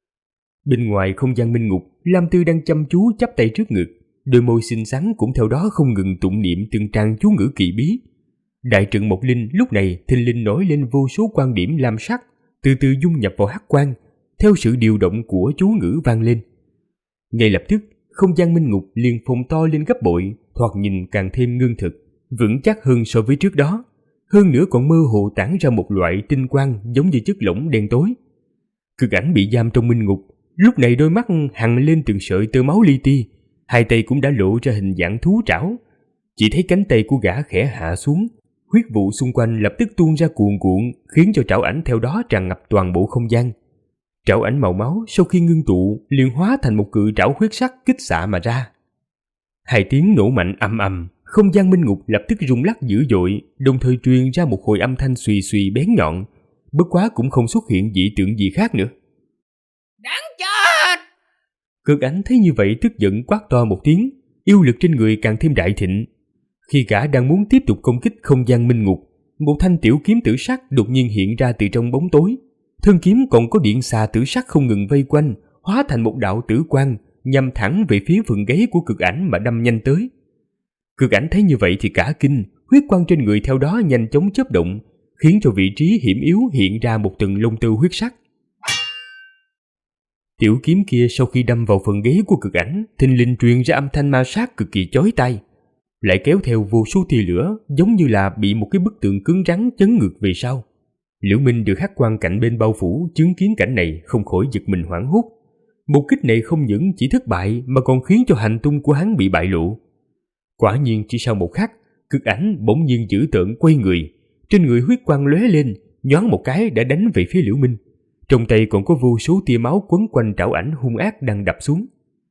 Bên ngoài không gian minh ngục, Lam Tư đang chăm chú chắp tay trước ngực, đôi môi xinh xắn cũng theo đó không ngừng tụng niệm từng trang chú ngữ kỳ bí. Đại trận Mộc Linh lúc này thình lình nổi lên vô số quan điểm lam sắc, từ từ dung nhập vào hắc quang, theo sự điều động của chú ngữ vang lên. Ngay lập tức, không gian minh ngục liền phồng to lên gấp bội, thoạt nhìn càng thêm ngưng thực, vững chắc hơn so với trước đó. Hơn nữa còn mơ hồ tản ra một loại tinh quang giống như chất lỏng đen tối. Cực ảnh bị giam trong minh ngục, lúc này đôi mắt hằn lên từng sợi tơ máu li ti, hai tay cũng đã lộ ra hình dạng thú trảo. Chỉ thấy cánh tay của gã khẽ hạ xuống, huyết vụ xung quanh lập tức tuôn ra cuồn cuộn, khiến cho trảo ảnh theo đó tràn ngập toàn bộ không gian. Trảo ảnh màu máu sau khi ngưng tụ liền hóa thành một cự trảo huyết sắc kích xạ mà ra. Hai tiếng nổ mạnh ầm ầm, không gian minh ngục lập tức rung lắc dữ dội, đồng thời truyền ra một hồi âm thanh xùy xùy bén nhọn, bất quá cũng không xuất hiện dị tượng gì khác nữa. Đáng chết! Cực ảnh thấy như vậy tức giận quát to một tiếng, yêu lực trên người càng thêm đại thịnh. Khi gã đang muốn tiếp tục công kích không gian minh ngục, một thanh tiểu kiếm tử sắc đột nhiên hiện ra từ trong bóng tối. Thân kiếm còn có điện xà tử sắc không ngừng vây quanh, hóa thành một đạo tử quang, nhằm thẳng về phía phần gáy của Cực Ảnh mà đâm nhanh tới. Cực Ảnh thấy như vậy thì cả kinh, huyết quang trên người theo đó nhanh chóng chớp động, khiến cho vị trí hiểm yếu hiện ra một tầng lông tơ huyết sắc. Tiểu kiếm kia sau khi đâm vào phần gáy của Cực Ảnh, thình lình truyền ra âm thanh ma sát cực kỳ chói tai, lại kéo theo vô số tia lửa, giống như là bị một cái bức tượng cứng rắn chấn ngược về sau. Liễu Minh được hắc quang cạnh bên bao phủ, chứng kiến cảnh này không khỏi giật mình hoảng hốt. Một kích này không những chỉ thất bại mà còn khiến cho hành tung của hắn bị bại lộ. Quả nhiên chỉ sau một khắc, Cực Ảnh bỗng nhiên dữ tợn quay người, trên người huyết quang lóe lên, nhoáng một cái đã đánh về phía Liễu Minh. Trong tay còn có vô số tia máu quấn quanh trảo ảnh hung ác đang đập xuống.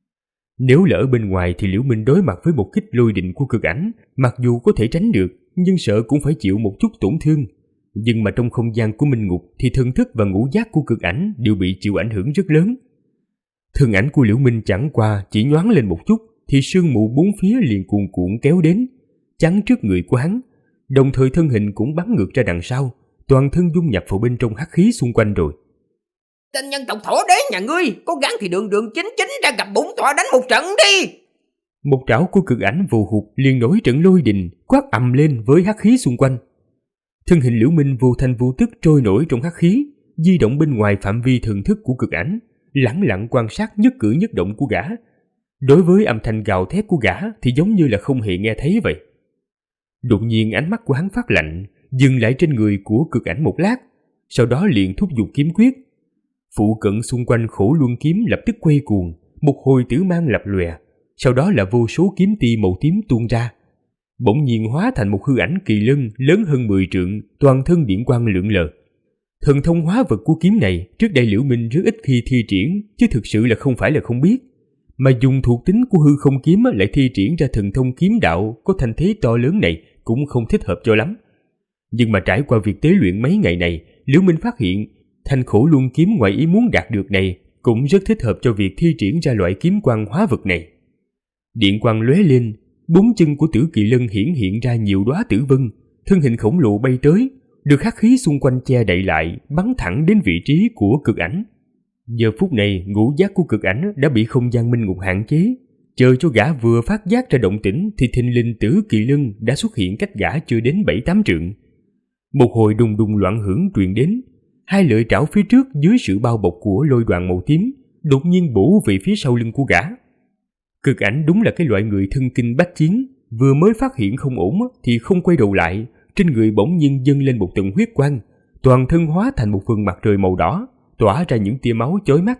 Nếu lỡ bên ngoài thì Liễu Minh đối mặt với một kích lôi đình của Cực Ảnh, mặc dù có thể tránh được, nhưng sợ cũng phải chịu một chút tổn thương. Nhưng mà trong không gian của Minh Ngục thì thần thức và ngũ giác của Cực Ảnh đều bị chịu ảnh hưởng rất lớn. Thân ảnh của Liễu Minh chẳng qua chỉ nhoáng lên một chút thì sương mù bốn phía liền cuồn cuộn kéo đến, chắn trước người của hắn, đồng thời thân hình cũng bắn ngược ra đằng sau, toàn thân dung nhập vào bên trong hắc khí xung quanh rồi. Tên nhân tộc thổ đế nhà ngươi, cố gắng thì đường chính ra gặp bổn tọa đánh một trận đi. Một trảo của Cực Ảnh vù hụt liền nổi trận lôi đình, quát ầm lên với hắc khí xung quanh. Thân hình Liễu Minh vô thanh vô tức trôi nổi trong hắc khí, di động bên ngoài phạm vi thần thức của Cực Ảnh, lẳng lặng quan sát nhất cử nhất động của gã. Đối với âm thanh gào thét của gã thì giống như là không hề nghe thấy vậy. Đột nhiên ánh mắt của hắn phát lạnh, dừng lại trên người của Cực Ảnh một lát, sau đó liền thúc giục kiếm quyết. Phụ cận xung quanh Khổ Luân kiếm lập tức quay cuồng, một hồi tử mang lập lòe, sau đó là vô số kiếm ti màu tím tuôn ra, bỗng nhiên hóa thành một hư ảnh kỳ lân lớn hơn 10 trượng, toàn thân điện quang lượn lờ. Thần thông hóa vật của kiếm này trước đây Liễu Minh rất ít khi thi triển, chứ thực sự là không phải là không biết, mà dùng thuộc tính của hư không kiếm lại thi triển ra thần thông kiếm đạo có thành thế to lớn này cũng không thích hợp cho lắm. Nhưng mà trải qua việc tế luyện mấy ngày này, Liễu Minh phát hiện thanh Khổ Luân kiếm ngoài ý muốn đạt được này cũng rất thích hợp cho việc thi triển ra loại kiếm quang hóa vật này. Điện quang lóe lên, bốn chân của Tử Kỳ Lân hiện ra nhiều đóa tử vân, thân hình khổng lồ bay tới, được hắc khí xung quanh che đậy lại, bắn thẳng đến vị trí của Cực Ảnh. Giờ phút này, ngũ giác của Cực Ảnh đã bị không gian minh ngục hạn chế, chờ cho gã vừa phát giác ra động tĩnh thì thình lình Tử Kỳ Lân đã xuất hiện cách gã chưa đến 7-8 trượng. Một hồi đùng đùng loạn hưởng truyền đến, hai lợi trảo phía trước dưới sự bao bọc của lôi đoàn màu tím đột nhiên bổ về phía sau lưng của gã. Cực Ảnh đúng là cái loại người thân kinh bách chiến, vừa mới phát hiện không ổn thì không quay đầu lại, trên người bỗng nhiên dâng lên một tầng huyết quang, toàn thân hóa thành một phần mặt trời màu đỏ, tỏa ra những tia máu chói mắt.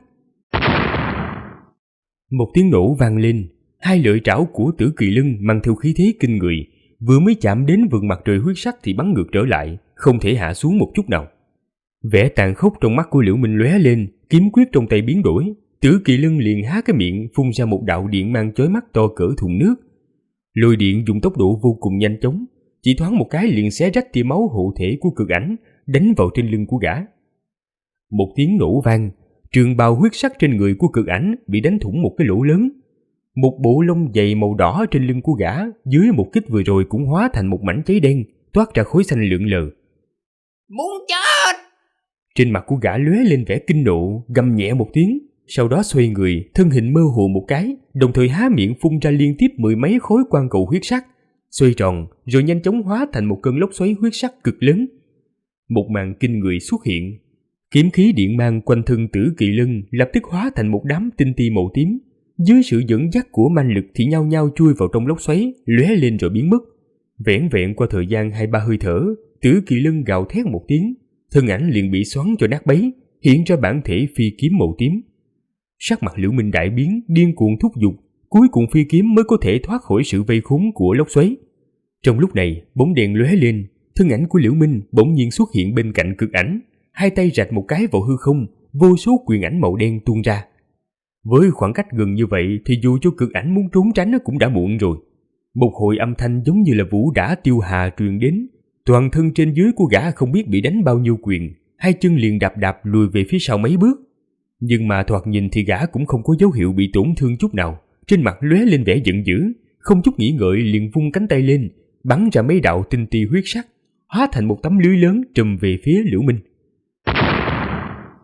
Một tiếng nổ vang lên, hai lợi trảo của Tử Kỳ Lân mang theo khí thế kinh người, vừa mới chạm đến vầng mặt trời huyết sắc thì bắn ngược trở lại, không thể hạ xuống một chút nào. Vẻ tàn khốc trong mắt của Liễu Minh lóe lên, kiếm quyết trong tay biến đổi, Tử Kỳ Lân liền há cái miệng phun ra một đạo điện mang chói mắt to cỡ thùng nước. Lôi điện dùng tốc độ vô cùng nhanh chóng, chỉ thoáng một cái liền xé rách tia máu hộ thể của Cực Ảnh, đánh vào trên lưng của gã. Một tiếng nổ vang, trường bào huyết sắc trên người của Cực Ảnh bị đánh thủng một cái lỗ lớn. Một bộ lông dày màu đỏ trên lưng của gã dưới một kích vừa rồi cũng hóa thành một mảnh cháy đen, toát ra khói xanh lượn lờ. Muốn chết! Trên mặt của gã lóe lên vẻ kinh nộ, gầm nhẹ một tiếng, sau đó xoay người, thân hình mơ hồ một cái, đồng thời há miệng phun ra liên tiếp 10 mấy khối quang cầu huyết sắc, xoay tròn rồi nhanh chóng hóa thành một cơn lốc xoáy huyết sắc cực lớn. Một màn kinh người xuất hiện, kiếm khí điện mang quanh thân Tử Kỳ Lân lập tức hóa thành một đám tinh ti màu tím, dưới sự dẫn dắt của manh lực thì nhao nhao chui vào trong lốc xoáy, lóe lên rồi biến mất. Vẻn vẹn qua thời gian 2-3 hơi thở, Tử Kỳ Lân gào thét một tiếng, thân ảnh liền bị xoắn cho nát bấy, hiện ra bản thể phi kiếm màu tím. Sắc mặt Liễu Minh đại biến, điên cuồng thúc giục, cuối cùng phi kiếm mới có thể thoát khỏi sự vây khốn của lốc xoáy. Trong lúc này, bóng đèn lóe lên, thân ảnh của Liễu Minh bỗng nhiên xuất hiện bên cạnh Cực Ảnh, hai tay rạch một cái vào hư không, vô số quyền ảnh màu đen tuôn ra. Với khoảng cách gần như vậy thì dù cho Cực Ảnh muốn trốn tránh cũng đã muộn rồi. Một hồi âm thanh giống như là vũ đả tiêu hà truyền đến, toàn thân trên dưới của gã không biết bị đánh bao nhiêu quyền, hai chân liền đạp lùi về phía sau mấy bước. Nhưng mà thoạt nhìn thì gã cũng không có dấu hiệu bị tổn thương chút nào, trên mặt lóe lên vẻ giận dữ, không chút nghĩ ngợi liền vung cánh tay lên, bắn ra mấy đạo tinh ti huyết sắc, hóa thành một tấm lưới lớn trùm về phía Liễu Minh.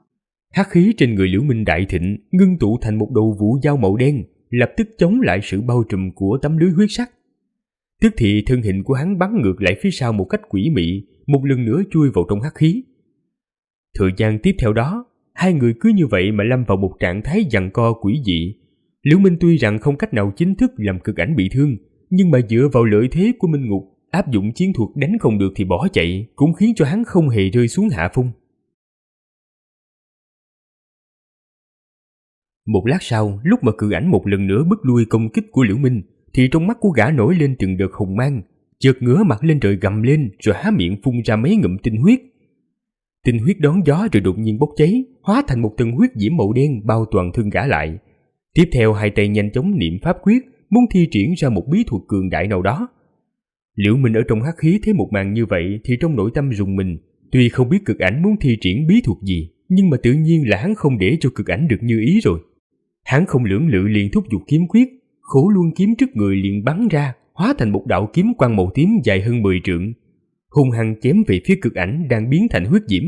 Hắc khí trên người Liễu Minh đại thịnh, ngưng tụ thành một đầu vũ dao màu đen, lập tức chống lại sự bao trùm của tấm lưới huyết sắc. Tức thì thân hình của hắn bắn ngược lại phía sau một cách quỷ mị, một lần nữa chui vào trong hắc khí. Thời gian tiếp theo đó, hai người cứ như vậy mà lâm vào một trạng thái giằng co quỷ dị. Liễu Minh tuy rằng không cách nào chính thức làm Cực Ảnh bị thương, nhưng mà dựa vào lợi thế của Minh Ngục, áp dụng chiến thuật đánh không được thì bỏ chạy, cũng khiến cho hắn không hề rơi xuống hạ phong. Một lát sau, lúc mà Cực Ảnh một lần nữa bức lui công kích của Liễu Minh, thì trong mắt của gã nổi lên từng đợt hồng mang, chợt ngửa mặt lên trời gầm lên rồi há miệng phun ra mấy ngụm tinh huyết. Tinh huyết đón gió rồi đột nhiên bốc cháy, hóa thành một tầng huyết diễm màu đen bao toàn thân gã lại. Tiếp theo hai tay nhanh chóng niệm pháp quyết, muốn thi triển ra một bí thuật cường đại nào đó. Liễu Minh ở trong hắc khí thấy một màn như vậy thì trong nội tâm rùng mình, tuy không biết Cực Ảnh muốn thi triển bí thuật gì, nhưng mà tự nhiên là hắn không để cho Cực Ảnh được như ý rồi. Hắn không lưỡng lự liền thúc giục kiếm quyết, Khổ Luân kiếm trước người liền bắn ra, hóa thành một đạo kiếm quang màu tím dài hơn 10 trượng, hung hăng chém về phía Cực Ảnh đang biến thành huyết diễm.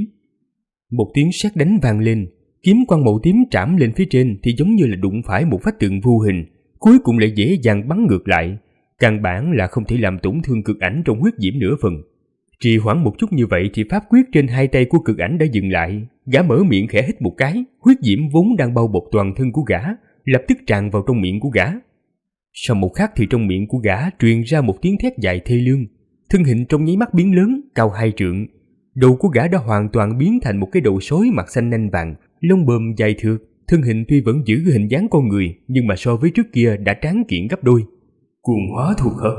Một tiếng sét đánh vang lên, kiếm quang màu tím trảm lên phía trên thì giống như là đụng phải một vách tường vô hình, cuối cùng lại dễ dàng bắn ngược lại, căn bản là không thể làm tổn thương Cực Ảnh trong huyết diễm nửa phần. Trì hoãn một chút như vậy thì pháp quyết trên hai tay của Cực Ảnh đã dừng lại, gã mở miệng khẽ hít một cái, huyết diễm vốn đang bao bọc toàn thân của gã lập tức tràn vào trong miệng của gã. Sau một khắc thì trong miệng của gã truyền ra một tiếng thét dài thê lương, thân hình trong nháy mắt biến lớn, cao 2 trượng. Đầu của gã đã hoàn toàn biến thành một cái đầu sói mặt xanh nanh vàng, lông bờm dài thượt, thân hình tuy vẫn giữ hình dáng con người nhưng mà so với trước kia đã tráng kiện gấp đôi. Cuồng hóa thuộc hợp.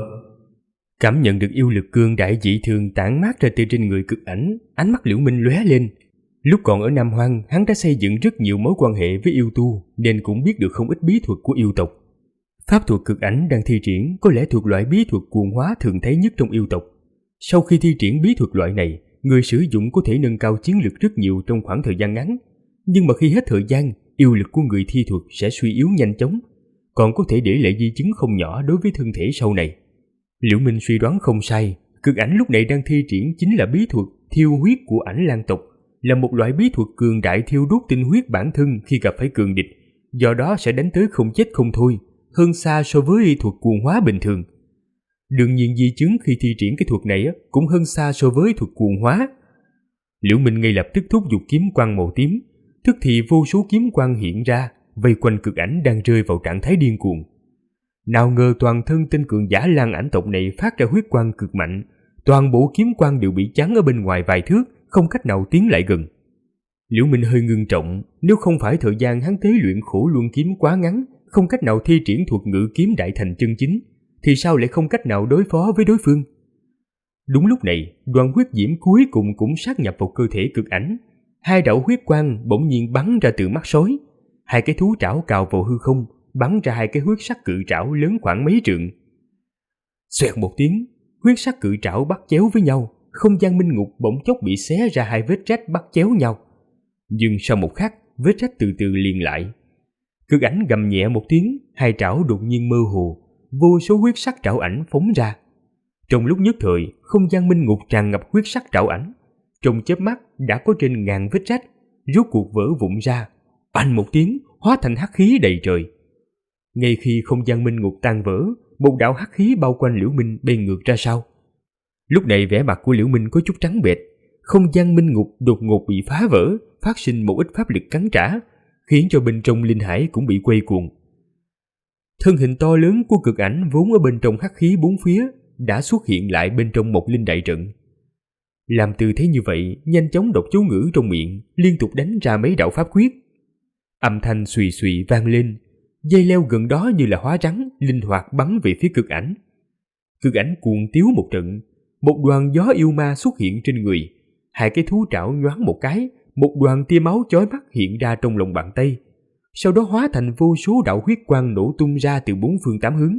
Cảm nhận được yêu lực cường đại dị thường tản mát ra từ trên người Cực Ảnh, ánh mắt Liễu Minh lóe lên. Lúc còn ở Nam Hoang, hắn đã xây dựng rất nhiều mối quan hệ với yêu tu nên cũng biết được không ít bí thuật của yêu tộc. Pháp thuật Cực Ảnh đang thi triển có lẽ thuộc loại bí thuật cuồng hóa thường thấy nhất trong yêu tộc. Sau khi thi triển bí thuật loại này, người sử dụng có thể nâng cao chiến lực rất nhiều trong khoảng thời gian ngắn, nhưng mà khi hết thời gian, yêu lực của người thi thuật sẽ suy yếu nhanh chóng, còn có thể để lại di chứng không nhỏ đối với thân thể sau này. Liễu Minh suy đoán không sai, Cực Ảnh lúc này đang thi triển chính là bí thuật thiêu huyết của Ảnh Lang tộc, là một loại bí thuật cường đại thiêu đốt tinh huyết bản thân khi gặp phải cường địch, do đó sẽ đánh tới không chết không thôi, hơn xa so với thuật cuồng hóa bình thường. Đương nhiên di chứng khi thi triển cái thuật này cũng hơn xa so với thuật cuồng hóa. Liễu Minh ngay lập tức thúc giục kiếm quang màu tím, tức thì vô số kiếm quang hiện ra, vây quanh Cực Ảnh đang rơi vào trạng thái điên cuồng. Nào ngờ toàn thân tên cường giả Lang Ảnh tộc này phát ra huyết quang cực mạnh, toàn bộ kiếm quang đều bị chắn ở bên ngoài vài thước, không cách nào tiến lại gần. Liễu Minh hơi ngưng trọng, nếu không phải thời gian hắn tế luyện Khổ Luân kiếm quá ngắn, không cách nào thi triển thuật ngự kiếm đại thành chân chính, thì sao lại không cách nào đối phó với đối phương? Đúng lúc này, đoàn huyết diễm cuối cùng cũng sát nhập vào cơ thể Cực Ảnh. Hai đạo huyết quang bỗng nhiên bắn ra từ mắt sói, hai cái thú trảo cào vào hư không, bắn ra hai cái huyết sắc cự trảo lớn khoảng mấy trượng. Xoẹt một tiếng, huyết sắc cự trảo bắt chéo với nhau, không gian minh ngục bỗng chốc bị xé ra hai vết rách bắt chéo nhau. Nhưng sau một khắc, vết rách từ từ liền lại. Cực Ảnh gầm nhẹ một tiếng, hai trảo đột nhiên mơ hồ, vô số huyết sắc trảo ảnh phóng ra. Trong lúc nhất thời, không gian minh ngục tràn ngập huyết sắc trảo ảnh. Trong chớp mắt đã có trên ngàn vết rách, rốt cuộc vỡ vụn ra, oanh một tiếng, hóa thành hắc khí đầy trời. Ngay khi không gian minh ngục tan vỡ, một đạo hắc khí bao quanh Liễu Minh bay ngược ra sau. Lúc này vẻ mặt của Liễu Minh có chút trắng bệch, không gian minh ngục đột ngột bị phá vỡ, phát sinh một ít pháp lực cắn trả, khiến cho bên trong linh hải cũng bị quay cuồng. Thân hình to lớn của Cực Ảnh vốn ở bên trong hắc khí bốn phía đã xuất hiện lại bên trong một linh đại trận. Làm tư thế như vậy, nhanh chóng đọc chú ngữ trong miệng, liên tục đánh ra mấy đạo pháp quyết. Âm thanh xùy xùy vang lên, dây leo gần đó như là hóa rắn, linh hoạt bắn về phía Cực Ảnh. Cực Ảnh cuồng tiếu một trận, một đoàn gió yêu ma xuất hiện trên người, hai cái thú trảo nhoáng một cái, một đoàn tia máu chói mắt hiện ra trong lòng bàn tay, sau đó hóa thành vô số đạo huyết quang nổ tung ra từ bốn phương tám hướng.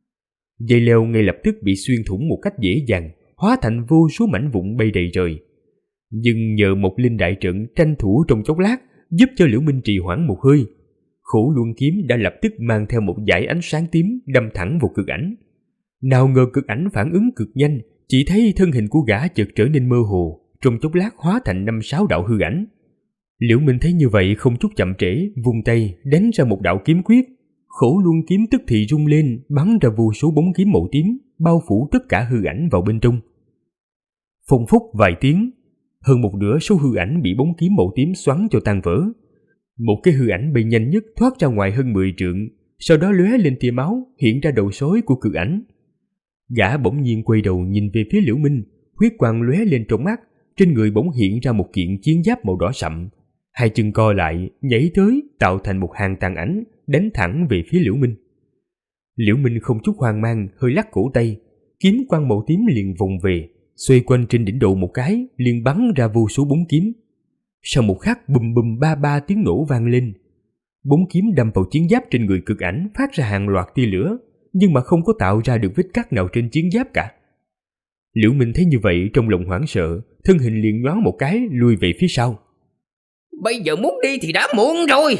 Dây leo ngay lập tức bị xuyên thủng một cách dễ dàng, hóa thành vô số mảnh vụn bay đầy trời. Nhưng nhờ một linh đại trận tranh thủ trong chốc lát, giúp cho Liễu Minh trì hoãn một hơi, Khổ Luân kiếm đã lập tức mang theo một dải ánh sáng tím đâm thẳng vào Cực Ảnh. Nào ngờ Cực Ảnh phản ứng cực nhanh, chỉ thấy thân hình của gã chợt trở nên mơ hồ, trong chốc lát hóa thành 5-6 đạo hư ảnh. Liễu Minh thấy như vậy không chút chậm trễ, vung tay đánh ra một đạo kiếm quyết. Khổ luân kiếm tức thì rung lên, bắn ra vô số bóng kiếm màu tím, bao phủ tất cả hư ảnh vào bên trong. Phùng phúc vài tiếng, hơn một nửa số hư ảnh bị bóng kiếm màu tím xoắn cho tan vỡ. Một cái hư ảnh bay nhanh nhất thoát ra ngoài hơn 10 trượng, sau đó lóe lên tia máu, hiện ra đầu sói của cực ảnh. Gã bỗng nhiên quay đầu nhìn về phía Liễu Minh, huyết quang lóe lên trong mắt, trên người bỗng hiện ra một kiện chiến giáp màu đỏ sậm. Hai chân co lại, nhảy tới, tạo thành một hàng tàn ảnh, đánh thẳng về phía Liễu Minh. Liễu Minh không chút hoang mang, hơi lắc cổ tay, kiếm quang màu tím liền vòng về, xoay quanh trên đỉnh đầu một cái, liền bắn ra vô số bóng kiếm. Sau một khắc bùm bùm ba ba tiếng nổ vang lên. Bóng kiếm đâm vào chiến giáp trên người cực ảnh phát ra hàng loạt tia lửa, nhưng mà không có tạo ra được vết cắt nào trên chiến giáp cả. Liễu Minh thấy như vậy trong lòng hoảng sợ, thân hình liền nhoáng một cái lùi về phía sau. Bây giờ muốn đi thì đã muộn rồi.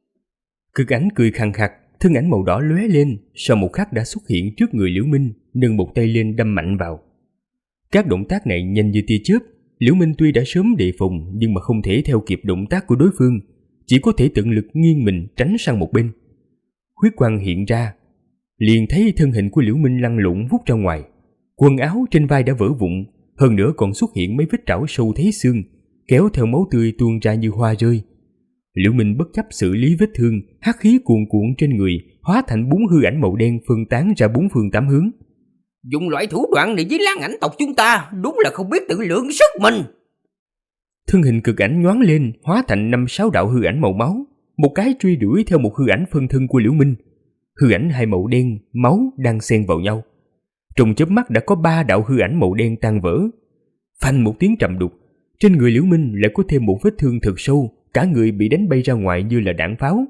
Cực ảnh cười khàn khặt, thân ảnh màu đỏ lóe lên, sau một khắc đã xuất hiện trước người Liễu Minh, nâng một tay lên đâm mạnh vào. Các động tác này nhanh như tia chớp, Liễu Minh tuy đã sớm đề phòng nhưng mà không thể theo kịp động tác của đối phương, chỉ có thể tận lực nghiêng mình tránh sang một bên. Huyết quang hiện ra, liền thấy thân hình của Liễu Minh lăn lộn vút ra ngoài, quần áo trên vai đã vỡ vụn, hơn nữa còn xuất hiện mấy vết trảo sâu thấy xương, kéo theo máu tươi tuôn ra như hoa rơi. Liễu Minh bất chấp xử lý vết thương, hắc khí cuồn cuộn trên người, hóa thành 4 hư ảnh màu đen phân tán ra 4 phương 8 hướng. Dùng loại thủ đoạn này với Lan Ảnh tộc chúng ta, đúng là không biết tự lượng sức mình. Thân hình cực ảnh nhoáng lên, hóa thành 5-6 đạo hư ảnh màu máu, một cái truy đuổi theo một hư ảnh phân thân của Liễu Minh. Hư ảnh hai màu đen, máu đang xen vào nhau. Trong chớp mắt đã có 3 đạo hư ảnh màu đen tan vỡ. Phanh một tiếng trầm đục, trên người Liễu Minh lại có thêm một vết thương thật sâu, cả người bị đánh bay ra ngoài như là đạn pháo.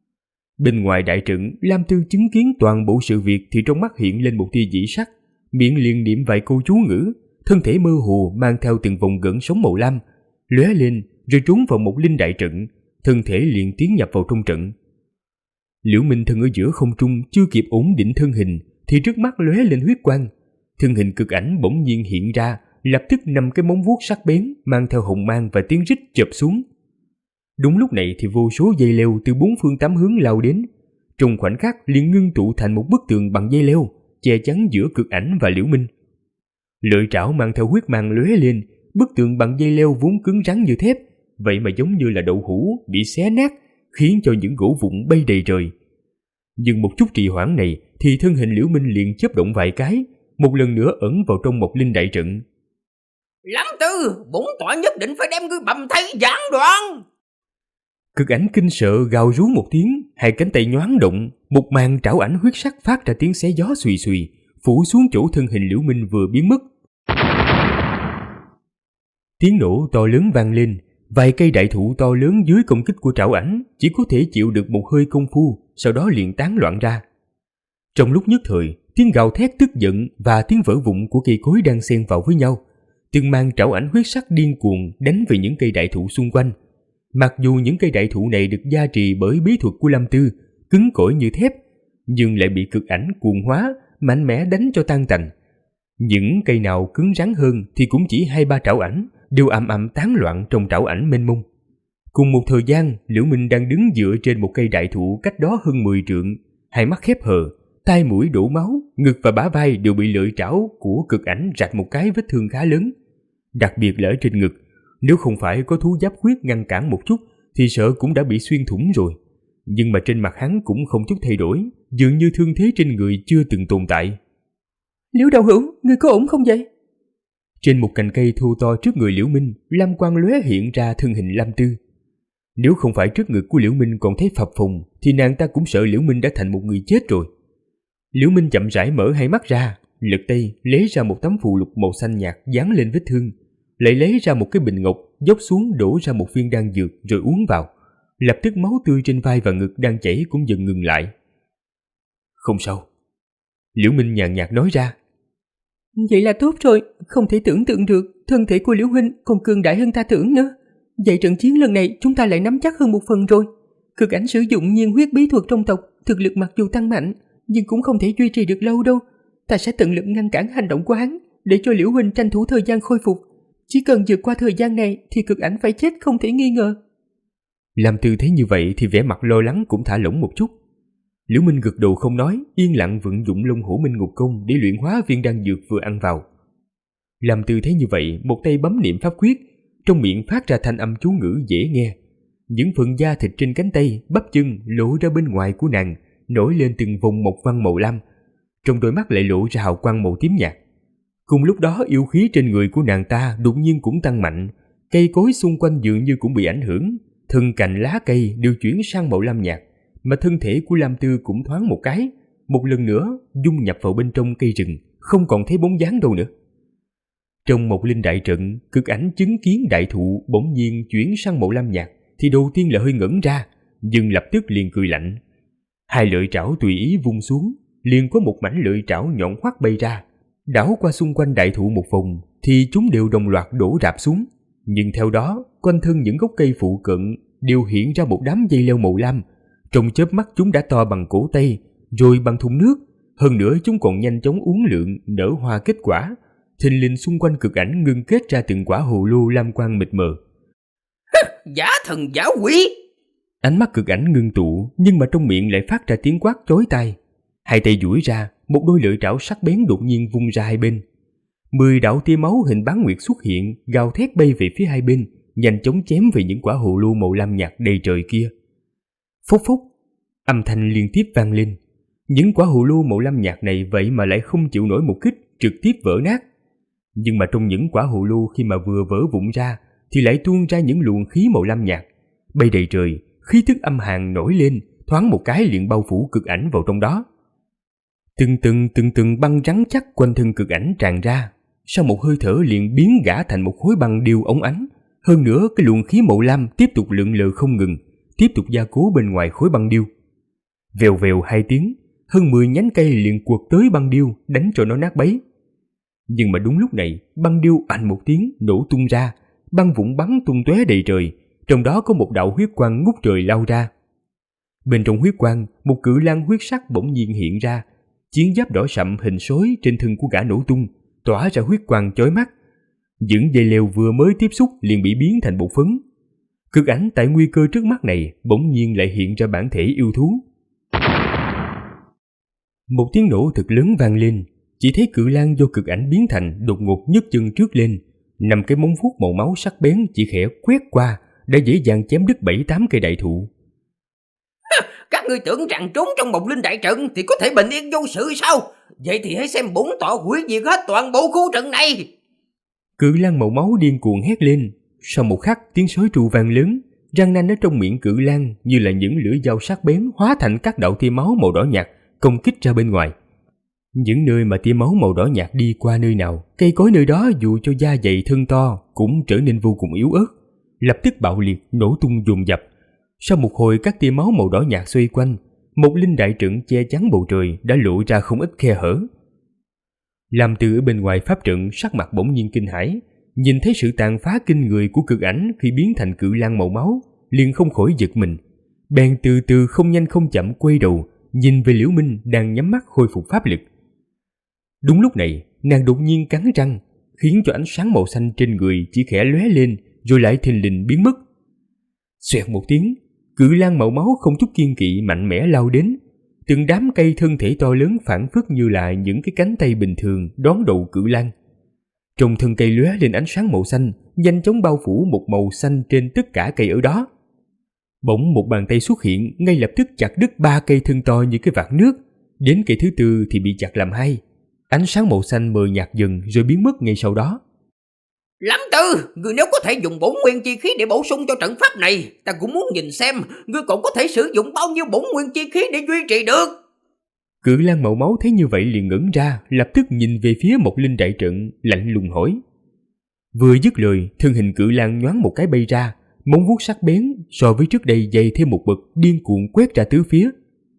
Bên ngoài đại trận, Lam Tư chứng kiến toàn bộ sự việc thì trong mắt hiện lên một tia dị sắc, miệng liền niệm vài câu chú ngữ, thân thể mơ hồ mang theo từng vòng gợn sóng màu lam, lóe lên rồi trốn vào một linh đại trận, thân thể liền tiến nhập vào trong trận. Liễu Minh thân ở giữa không trung, chưa kịp ổn định thân hình thì trước mắt lóe lên huyết quang, thân hình cực ảnh bỗng nhiên hiện ra, lập tức 5 cái móng vuốt sắc bén mang theo hồng mang và tiếng rít chộp xuống. Đúng lúc này thì vô số dây leo từ 4 phương 8 hướng lao đến, trong khoảnh khắc liền ngưng tụ thành một bức tường bằng dây leo, che chắn giữa cực ảnh và Liễu Minh. Lợi trảo mang theo huyết mang lóe lên, bức tường bằng dây leo vốn cứng rắn như thép, vậy mà giống như là đậu hũ bị xé nát, khiến cho những gỗ vụn bay đầy trời. Nhưng một chút trì hoãn này thì thân hình Liễu Minh liền chớp động vài cái, một lần nữa ẩn vào trong một linh đại trận. Lâm Tư, bổn tọa nhất định phải đem ngươi bầm thây giảng đoạn. Cực ảnh kinh sợ gào rú một tiếng, hai cánh tay nhoáng động, một màn trảo ảnh huyết sắc phát ra tiếng xé gió xùy xùy, phủ xuống chỗ thân hình Liễu Minh vừa biến mất. Tiếng nổ to lớn vang lên, vài cây đại thụ to lớn dưới công kích của trảo ảnh chỉ có thể chịu được một hơi công phu, sau đó liền tán loạn ra. Trong lúc nhất thời, tiếng gào thét tức giận và tiếng vỡ vụn của cây cối đang xen vào với nhau, từng màn trảo ảnh huyết sắc điên cuồng đánh về những cây đại thụ xung quanh. Mặc dù những cây đại thụ này được gia trì bởi bí thuật của Lâm Tư, cứng cỏi như thép, nhưng lại bị cực ảnh cuồng hóa, mạnh mẽ đánh cho tan tành. Những cây nào cứng rắn hơn thì cũng chỉ 2-3 trảo ảnh, đều ầm ầm tán loạn trong trảo ảnh mênh mông. Cùng một thời gian, Liễu Minh đang đứng dựa trên một cây đại thụ cách đó hơn 10 trượng, hai mắt khép hờ, tai mũi đổ máu, ngực và bả vai đều bị lợi trảo của cực ảnh rạch một cái vết thương khá lớn. Đặc biệt là ở trên ngực, nếu không phải có thú giáp huyết ngăn cản một chút thì sợ cũng đã bị xuyên thủng rồi. Nhưng mà trên mặt hắn cũng không chút thay đổi, dường như thương thế trên người chưa từng tồn tại. Liễu đạo hữu, ngươi có ổn không vậy? Trên một cành cây thô to trước người Liễu Minh, lam quang lóe hiện ra thân hình Lam Tư. Nếu không phải trước ngực của Liễu Minh còn thấy phập phồng thì nàng ta cũng sợ Liễu Minh đã thành một người chết rồi. Liễu Minh chậm rãi mở hai mắt ra, lật tay lấy ra một tấm phù lục màu xanh nhạt dán lên vết thương, lại lấy ra một cái bình ngọc, dốc xuống đổ ra một viên đan dược rồi uống vào. Lập tức máu tươi trên vai và ngực đang chảy cũng dần ngừng lại. Không sao, Liễu Minh nhàn nhạt nói ra. Vậy là tốt rồi, không thể tưởng tượng được thân thể của Liễu huynh còn cường đại hơn ta tưởng nữa. Vậy trận chiến lần này chúng ta lại nắm chắc hơn một phần rồi. Cực ảnh sử dụng nhiên huyết bí thuật trong tộc, thực lực mặc dù tăng mạnh nhưng cũng không thể duy trì được lâu đâu. Ta sẽ tận lực ngăn cản hành động của hắn, để cho Liễu huynh tranh thủ thời gian khôi phục. Chỉ cần vượt qua thời gian này thì cực ảnh phải chết không thể nghi ngờ. Làm Tư thấy như vậy thì vẻ mặt lo lắng cũng thả lỏng một chút. Liễu Minh gật đầu không nói, yên lặng vận dụng Long Hổ Minh Ngục Công để luyện hóa viên đan dược vừa ăn vào. Làm Tư thấy như vậy, một tay bấm niệm pháp quyết, trong miệng phát ra thanh âm chú ngữ dễ nghe. Những phần da thịt trên cánh tay, bắp chân lộ ra bên ngoài của nàng, nổi lên từng vùng mộc văn màu lam. Trong đôi mắt lại lộ ra hào quang màu tím nhạt. Cùng lúc đó yêu khí trên người của nàng ta đột nhiên cũng tăng mạnh, cây cối xung quanh dường như cũng bị ảnh hưởng, thân cành lá cây đều chuyển sang màu lam nhạt, mà thân thể của Lam Tư cũng thoáng một cái, một lần nữa dung nhập vào bên trong cây rừng, không còn thấy bóng dáng đâu nữa. Trong một linh đại trận, Cực Ảnh chứng kiến đại thụ bỗng nhiên chuyển sang màu lam nhạt thì đầu tiên là hơi ngẩn ra, nhưng lập tức liền cười lạnh. Hai lợi trảo tùy ý vung xuống, liền có một mảnh lợi trảo nhọn hoắt bay ra, đảo qua xung quanh đại thụ một vòng thì chúng đều đồng loạt đổ rạp xuống. Nhưng theo đó, quanh thân những gốc cây phụ cận đều hiện ra một đám dây leo màu lam. Trong chớp mắt chúng đã to bằng cổ tay, rồi bằng thùng nước. Hơn nữa chúng còn nhanh chóng uốn lượn, nở hoa kết quả. Thình lình xung quanh Cực Ảnh ngưng kết ra từng quả hồ lô lam quang mịt mờ. Giả thần giả quỷ! Ánh mắt Cực Ảnh ngưng tụ, nhưng mà trong miệng lại phát ra tiếng quát chói tai. Hai tay duỗi ra, một đôi lưỡi trảo sắc bén đột nhiên vung ra hai bên. 10 đạo tia máu hình bán nguyệt xuất hiện, gào thét bay về phía hai bên, nhanh chóng chém về những quả hồ lô màu lam nhạt đầy trời kia. Phốc phốc, âm thanh liên tiếp vang lên. Những quả hồ lô màu lam nhạt này vậy mà lại không chịu nổi một kích, trực tiếp vỡ nát. Nhưng mà trong những quả hồ lô khi mà vừa vỡ vụn ra thì lại tuôn ra những luồng khí màu lam nhạt, bay đầy trời, khí tức âm hàn nổi lên, thoáng một cái liền bao phủ Cực Ảnh vào trong đó. Từng từng băng rắn chắc quanh thân Cực Ảnh tràn ra, sau một hơi thở liền biến gã thành một khối băng điêu óng ánh. Hơn nữa cái luồng khí màu lam tiếp tục lượn lờ không ngừng, tiếp tục gia cố bên ngoài khối băng điêu. Vèo vèo hai tiếng, hơn 10 nhánh cây liền quật tới băng điêu, đánh cho nó nát bấy. Nhưng mà đúng lúc này, băng điêu ành một tiếng nổ tung ra, băng vụn bắn tung tóe đầy trời, trong đó có một đạo huyết quang ngút trời lao ra. Bên trong huyết quang, một cự lang huyết sắc bỗng nhiên hiện ra, chiến giáp đỏ sậm hình sói trên thân của gã nổ tung, tỏa ra huyết quang chói mắt. Những dây leo vừa mới tiếp xúc liền bị biến thành bột phấn. Cực Ảnh tại nguy cơ trước mắt này bỗng nhiên lại hiện ra bản thể yêu thú. Một tiếng nổ thật lớn vang lên, chỉ thấy cự lang do Cực Ảnh biến thành đột ngột nhấc chân trước lên, 5 cái móng vuốt màu máu sắc bén chỉ khẽ quét qua đã dễ dàng chém đứt 7-8 cây đại thụ. Các ngươi tưởng rằng trốn trong một linh đại trận thì có thể bình yên vô sự sao? Vậy thì hãy xem bổn tọa hủy diệt hết toàn bộ khu trận này! Cự lang màu máu điên cuồng hét lên. Sau một khắc, tiếng sói tru vang lớn, răng nanh ở trong miệng cự lang như là những lưỡi dao sắc bén hóa thành các đạo tia máu màu đỏ nhạt công kích ra bên ngoài. Những nơi mà tia máu màu đỏ nhạt đi qua nơi nào, cây cối nơi đó dù cho da dày thân to cũng trở nên vô cùng yếu ớt, lập tức bạo liệt nổ tung dồn dập. Sau một hồi các tia máu màu đỏ nhạt xoay quanh, một linh đại trận che chắn bầu trời đã lộ ra không ít khe hở. Làm Từ ở bên ngoài pháp trận sắc mặt bỗng nhiên kinh hãi, nhìn thấy sự tàn phá kinh người của Cực Ảnh khi biến thành cự lang màu máu, liền không khỏi giật mình. Bèn từ từ không nhanh không chậm quay đầu, nhìn về Liễu Minh đang nhắm mắt khôi phục pháp lực. Đúng lúc này, nàng đột nhiên cắn răng, khiến cho ánh sáng màu xanh trên người chỉ khẽ lóe lên rồi lại thình lình biến mất. Xoẹt một tiếng, cự lang màu máu không chút kiêng kỵ mạnh mẽ lao đến, từng đám cây thân thể to lớn phảng phất như là những cái cánh tay bình thường đón đầu cự lang. Trong thân cây lóe lên ánh sáng màu xanh, nhanh chóng bao phủ một màu xanh trên tất cả cây ở đó. Bỗng một bàn tay xuất hiện, ngay lập tức chặt đứt 3 cây thân to như cái vạc nước, đến cây thứ 4 thì bị chặt làm 2. Ánh sáng màu xanh mờ nhạt dần rồi biến mất ngay sau đó. Lâm Tư, người nếu có thể dùng bổn nguyên chi khí để bổ sung cho trận pháp này, ta cũng muốn nhìn xem ngươi còn có thể sử dụng bao nhiêu bổn nguyên chi khí để duy trì được. Cự lang màu máu thấy như vậy liền ngẩn ra, lập tức nhìn về phía một linh đại trận, lạnh lùng hỏi. Vừa dứt lời, thân hình cự lang nhoáng một cái bay ra, móng vuốt sắc bén so với trước đây dày thêm một bậc, điên cuồng quét ra tứ phía.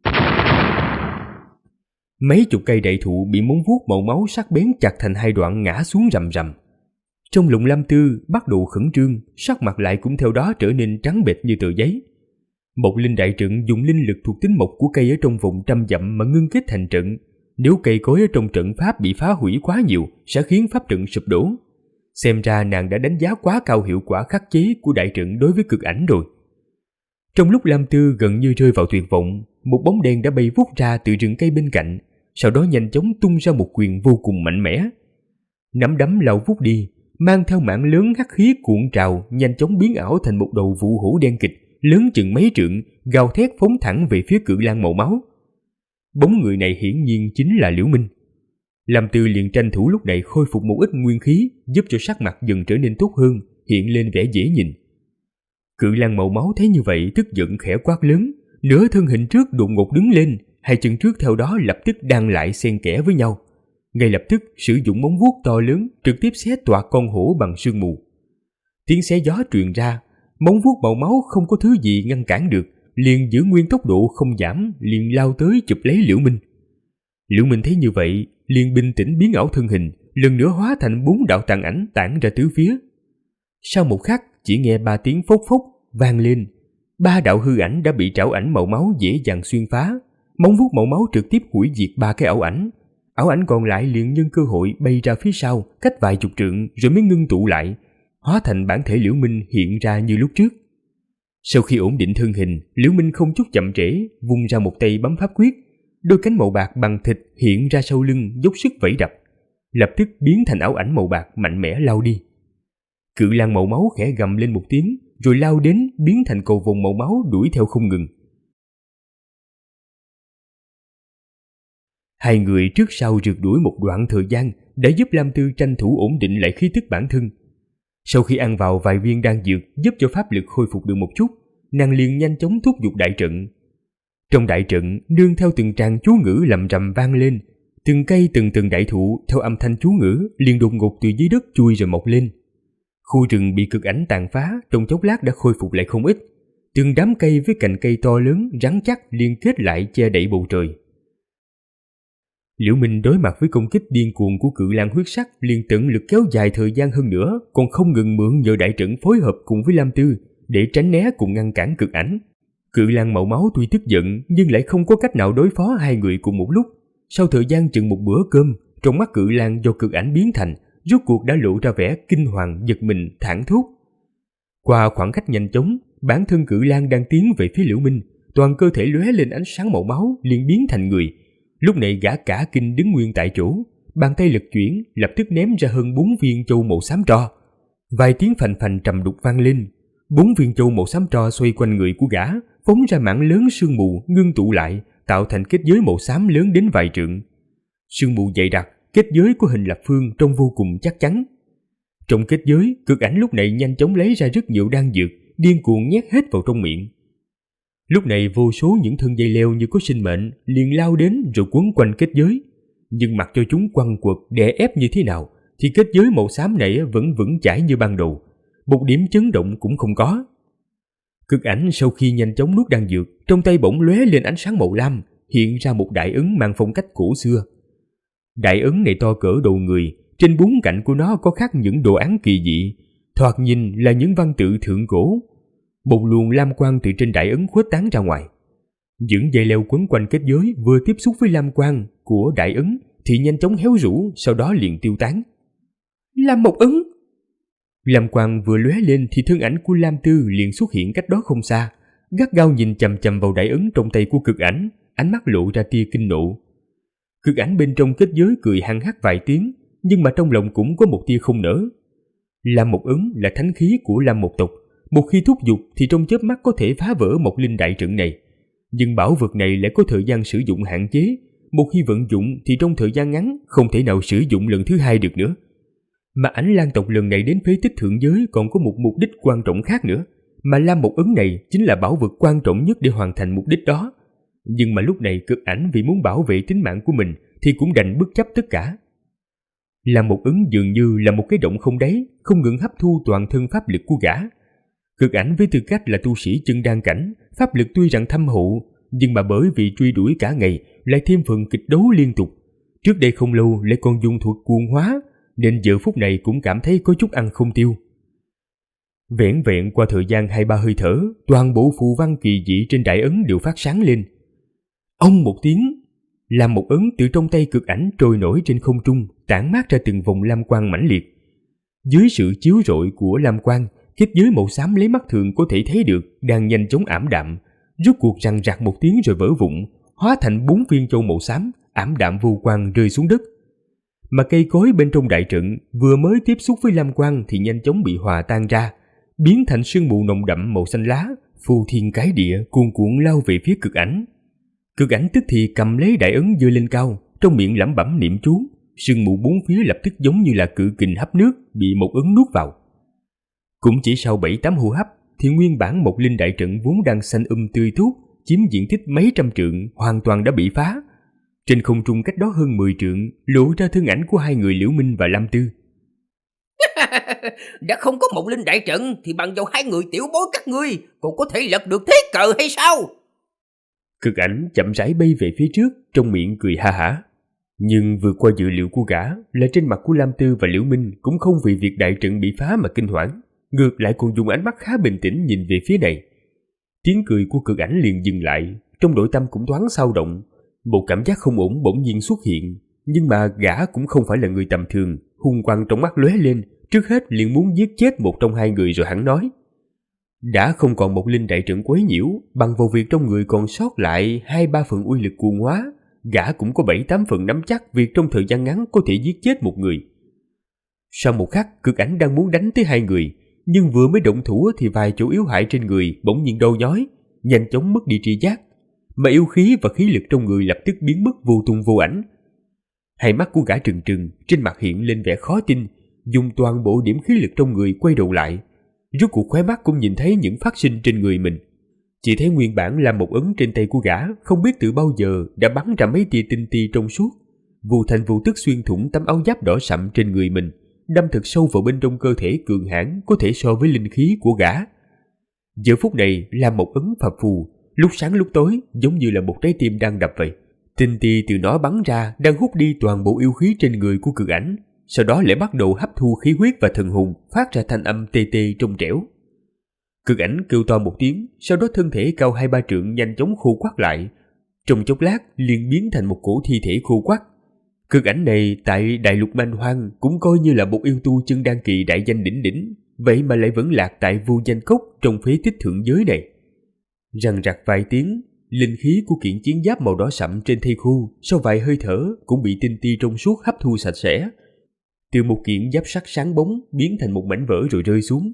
Mấy chục cây đại thụ bị móng vuốt màu máu sắc bén chặt thành 2 đoạn ngã xuống rầm rầm. Trong lòng Lam Tư bắt đầu khẩn trương, sắc mặt lại cũng theo đó trở nên trắng bệch như tờ giấy. Một linh đại trận dùng linh lực thuộc tính mộc của cây ở trong vòng 100 dặm mà ngưng kết thành trận. Nếu cây cối ở trong trận pháp bị phá hủy quá nhiều, sẽ khiến pháp trận sụp đổ. Xem ra nàng đã đánh giá quá cao hiệu quả khắc chế của đại trận đối với Cực Ảnh rồi. Trong lúc Lam Tư gần như rơi vào tuyệt vọng, một bóng đen đã bay vút ra từ rừng cây bên cạnh, sau đó nhanh chóng tung ra một quyền vô cùng mạnh mẽ. Nắm đấm lao vút đi, mang theo mảng lớn hắc khí cuộn trào, nhanh chóng biến ảo thành một đầu vụ hổ đen kịch, lớn chừng mấy trượng, gào thét phóng thẳng về phía Cự Lang màu máu. Bóng người này hiển nhiên chính là Liễu Minh. Lam Tư liền tranh thủ lúc này khôi phục một ít nguyên khí, giúp cho sắc mặt dần trở nên tốt hơn, hiện lên vẻ dễ nhìn. Cự Lang màu máu thấy như vậy tức giận khẽ quát lớn, nửa thân hình trước đột ngột đứng lên, hai chân trước theo đó lập tức đan lại xen kẽ với nhau. Ngay lập tức sử dụng móng vuốt to lớn trực tiếp xé toạc con hổ bằng sương mù. Tiếng xé gió truyền ra, móng vuốt màu máu không có thứ gì ngăn cản được, liền giữ nguyên tốc độ không giảm, liền lao tới chụp lấy Liễu Minh. Liễu Minh thấy như vậy, liền bình tĩnh biến ảo thân hình, lần nữa hóa thành 4 đạo tàn ảnh tản ra tứ phía. Sau một khắc, chỉ nghe 3 tiếng phốc phốc vang lên, 3 đạo hư ảnh đã bị trảo ảnh màu máu dễ dàng xuyên phá, móng vuốt màu máu trực tiếp hủy diệt 3 cái ảo ảnh. Ảo ảnh còn lại liền nhân cơ hội bay ra phía sau, cách vài chục trượng rồi mới ngưng tụ lại, hóa thành bản thể Liễu Minh hiện ra như lúc trước. Sau khi ổn định thân hình, Liễu Minh không chút chậm trễ, vung ra một tay bấm pháp quyết, đôi cánh màu bạc bằng thịt hiện ra sau lưng, dốc sức vẫy đập, lập tức biến thành ảo ảnh màu bạc mạnh mẽ lao đi. Cự Lang màu máu khẽ gầm lên một tiếng, rồi lao đến biến thành cầu vồng màu máu đuổi theo không ngừng. Hai người trước sau rượt đuổi một đoạn thời gian đã giúp Lam Tư tranh thủ ổn định lại khí tức bản thân. Sau khi ăn vào vài viên đan dược giúp cho pháp lực khôi phục được một chút, nàng liền nhanh chóng thúc giục đại trận. Trong đại trận, nương theo từng tràng chú ngữ lầm rầm vang lên, từng cây từng đại thụ theo âm thanh chú ngữ liền đột ngột từ dưới đất chui rồi mọc lên. Khu rừng bị cực ảnh tàn phá trong chốc lát đã khôi phục lại không ít, từng đám cây với cành cây to lớn rắn chắc liên kết lại che đậy bầu trời. Liễu Minh đối mặt với công kích điên cuồng của Cự Lang huyết sắc liền tận lực kéo dài thời gian hơn nữa, còn không ngừng mượn nhờ đại trận phối hợp cùng với Lam Tư để tránh né cùng ngăn cản cực ảnh. Cự Lang màu máu tuy tức giận nhưng lại không có cách nào đối phó hai người cùng một lúc. Sau thời gian chừng một bữa cơm, trong mắt Cự Lang do cực ảnh biến thành rốt cuộc đã lộ ra vẻ kinh hoàng, giật mình, thảng thốt. Qua khoảng cách nhanh chóng, bản thân Cự Lang đang tiến về phía Liễu Minh, toàn cơ thể lóe lên ánh sáng màu máu liền biến thành người. Lúc này gã cả kinh đứng nguyên tại chỗ, bàn tay lực chuyển, lập tức ném ra hơn 4 viên châu màu xám tro. Vài tiếng phành phành trầm đục vang lên, 4 viên châu màu xám tro xoay quanh người của gã, phóng ra mảng lớn sương mù ngưng tụ lại, tạo thành kết giới màu xám lớn đến vài trượng. Sương mù dày đặc, kết giới của hình lập phương trông vô cùng chắc chắn. Trong kết giới, cực ảnh lúc này nhanh chóng lấy ra rất nhiều đan dược, điên cuồng nhét hết vào trong miệng. Lúc này vô số những thân dây leo như có sinh mệnh liền lao đến rồi quấn quanh kết giới, nhưng mặc cho chúng quăng quật đè ép như thế nào thì kết giới màu xám này vẫn vững chãi như ban đầu, một điểm chấn động cũng không có. Cực ảnh sau khi nhanh chóng nuốt đan dược, trong tay bỗng lóe lên ánh sáng màu lam, hiện ra một đại ấn mang phong cách cổ xưa. Đại ấn này to cỡ đầu người, trên 4 cạnh của nó có khắc những đồ án kỳ dị, thoạt nhìn là những văn tự thượng cổ. Một luồng lam quang từ trên đại ấn khuếch tán ra ngoài. Những dây leo quấn quanh kết giới vừa tiếp xúc với lam quang của đại ấn thì nhanh chóng héo rũ, sau đó liền tiêu tán. Lam một ấn! Lam quang vừa lóe lên thì thân ảnh của Lam Tư liền xuất hiện cách đó không xa, gắt gao nhìn chằm chằm vào đại ấn trong tay của cực ảnh, ánh mắt lộ ra tia kinh nộ. Cực ảnh bên trong kết giới cười hăng hắc vài tiếng, nhưng mà trong lòng cũng có một tia không nỡ. Lam một ấn là thánh khí của Lam một tộc, một khi thúc giục thì trong chớp mắt có thể phá vỡ một linh đại trận này. Nhưng bảo vật này lại có thời gian sử dụng hạn chế, một khi vận dụng thì trong thời gian ngắn không thể nào sử dụng lần thứ hai được nữa. Mà Ảnh Lang tộc lần này đến phế tích thượng giới còn có một mục đích quan trọng khác nữa, mà Lam một ấn này chính là bảo vật quan trọng nhất để hoàn thành mục đích đó. Nhưng mà lúc này cực ảnh vì muốn bảo vệ tính mạng của mình thì cũng đành bất chấp tất cả. Lam một ấn dường như là một cái động không đáy, không ngừng hấp thu toàn thân pháp lực của gã. Cực ảnh với tư cách là tu sĩ chân đan cảnh, pháp lực tuy rằng thâm hậu, nhưng mà bởi vì truy đuổi cả ngày lại thêm phần kịch đấu liên tục, trước đây không lâu lại còn dùng thuật cuồng hóa, nên giờ phút này cũng cảm thấy có chút ăn không tiêu. Vẻn vẹn qua thời gian 2-3 hơi thở, toàn bộ phù văn kỳ dị trên đại ấn đều phát sáng lên. Ông một tiếng, làm một ấn từ trong tay cực ảnh trôi nổi trên không trung, tản mát ra từng vòng lam quang mãnh liệt. Dưới sự chiếu rọi của lam quang, kết giới màu xám lấy mắt thường có thể thấy được đang nhanh chóng ảm đạm, rốt cuộc răng rạc một tiếng rồi vỡ vụn, hóa thành 4 viên châu màu xám ảm đạm vô quang rơi xuống đất. Mà cây cối bên trong đại trận vừa mới tiếp xúc với lam quang thì nhanh chóng bị hòa tan ra, biến thành sương mù nồng đậm màu xanh lá, phù thiên cái địa cuồn cuộn lao về phía Cực Ảnh. Cực Ảnh tức thì cầm lấy đại ấn giơ lên cao, trong miệng lẩm bẩm niệm chú, sương mù bốn phía lập tức giống như là cự kình hấp nước bị một ấn nuốt vào. Cũng chỉ sau 7-8 hô hấp thì nguyên bản một linh đại trận vốn đang xanh tươi tốt, chiếm diện tích mấy trăm trượng hoàn toàn đã bị phá. Trên không trung cách đó hơn 10 trượng lộ ra thân ảnh của hai người Liễu Minh và Lam Tư. Đã không có một linh đại trận thì bằng vào hai người tiểu bối các ngươi còn có thể lật được thế cờ hay sao? Cực Ảnh chậm rãi bay về phía trước, trong miệng cười ha hả. Nhưng vượt qua dự liệu của gã là trên mặt của Lam Tư và Liễu Minh cũng không vì việc đại trận bị phá mà kinh hoảng, ngược lại còn dùng ánh mắt khá bình tĩnh nhìn về phía này. Tiếng cười của Cực Ảnh liền dừng lại, trong nội tâm cũng thoáng xao động. Một cảm giác không ổn bỗng nhiên xuất hiện, nhưng mà gã cũng không phải là người tầm thường, hung quang trong mắt lóe lên, trước hết liền muốn giết chết một trong hai người rồi hẳn nói. Đã không còn một linh đại trận quấy nhiễu, bằng vào việc trong người còn sót lại 2-3 phần uy lực cuồng hóa, gã cũng có 7-8 phần nắm chắc việc trong thời gian ngắn có thể giết chết một người. Sau một khắc, Cực Ảnh đang muốn đánh tới hai người, nhưng vừa mới động thủ thì vài chỗ yếu hại trên người bỗng nhiên đau nhói, nhanh chóng mất đi tri giác, mà yêu khí và khí lực trong người lập tức biến mất vô tung vô ảnh. Hai mắt của gã trừng trừng, trên mặt hiện lên vẻ khó tin, dùng toàn bộ điểm khí lực trong người quay đầu lại. Rốt cuộc khóe mắt cũng nhìn thấy những phát sinh trên người mình. Chỉ thấy nguyên bản là một ấn trên tay của gã, không biết từ bao giờ đã bắn ra mấy tia tinh ti trong suốt, vụ thành vụ tức xuyên thủng tấm áo giáp đỏ sậm trên người mình, đâm thật sâu vào bên trong cơ thể cường hãn có thể so với linh khí của gã. Giờ phút này là một ấn phập phù, lúc sáng lúc tối giống như là một trái tim đang đập vậy. Tinh ti từ nó bắn ra đang hút đi toàn bộ yêu khí trên người của Cực Ảnh, sau đó lại bắt đầu hấp thu khí huyết và thần hồn, phát ra thanh âm tê tê trong trẻo. Cực Ảnh kêu to một tiếng, sau đó thân thể cao 2-3 trượng nhanh chóng khô quắt lại, trong chốc lát liền biến thành một cổ thi thể khô quắt. Cực Ảnh này tại đại lục man hoang cũng coi như là một yêu tu chân đan kỳ đại danh đỉnh đỉnh, vậy mà lại vẫn lạc tại vô danh cốc trong phế tích thượng giới này. Răng rặc vài tiếng, linh khí của kiện chiến giáp màu đỏ sậm trên thây khô sau vài hơi thở cũng bị tinh ti trong suốt hấp thu sạch sẽ. Từ một kiện giáp sắt sáng bóng biến thành một mảnh vỡ rồi rơi xuống.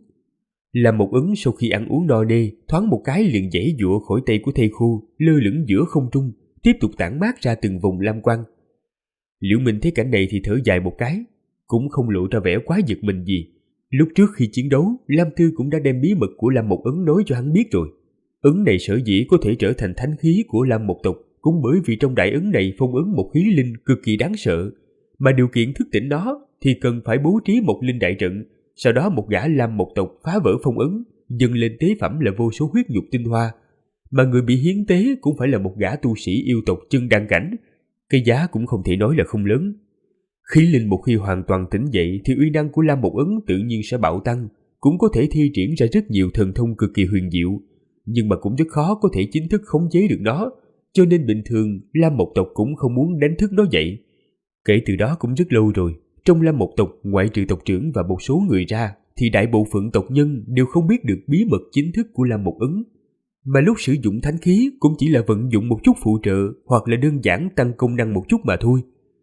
Là một ấn sau khi ăn uống no nê, thoáng một cái liền giãy giụa khỏi tay của thây khô, lơ lửng giữa không trung, tiếp tục tản mát ra từng vùng lam quang. Liễu Minh thấy cảnh này thì thở dài một cái, cũng không lộ ra vẻ quá giật mình gì. Lúc trước khi chiến đấu, Lam Tư cũng đã đem bí mật của Lam Một Ấn nói cho hắn biết rồi. Ấn này sở dĩ có thể trở thành thánh khí của Lam Một tộc cũng bởi vì trong đại ấn này phong ấn một khí linh cực kỳ đáng sợ, mà điều kiện thức tỉnh nó thì cần phải bố trí một linh đại trận, sau đó một gã Lam Một tộc phá vỡ phong ấn, dâng lên tế phẩm là vô số huyết nhục tinh hoa, mà người bị hiến tế cũng phải là một gã tu sĩ yêu tộc chân đan cảnh, cái giá cũng không thể nói là không lớn. Khí linh một khi hoàn toàn tỉnh dậy thì uy năng của Lam Một Ấn tự nhiên sẽ bạo tăng, cũng có thể thi triển ra rất nhiều thần thông cực kỳ huyền diệu, nhưng mà cũng rất khó có thể chính thức khống chế được nó, cho nên bình thường Lam Một tộc cũng không muốn đánh thức nó dậy. Kể từ đó cũng rất lâu rồi, trong Lam Một tộc ngoại trừ tộc trưởng và một số người ra thì đại bộ phận tộc nhân đều không biết được bí mật chính thức của Lam Một Ấn, mà lúc sử dụng thánh khí cũng chỉ là vận dụng một chút phụ trợ hoặc là đơn giản tăng công năng một chút mà thôi.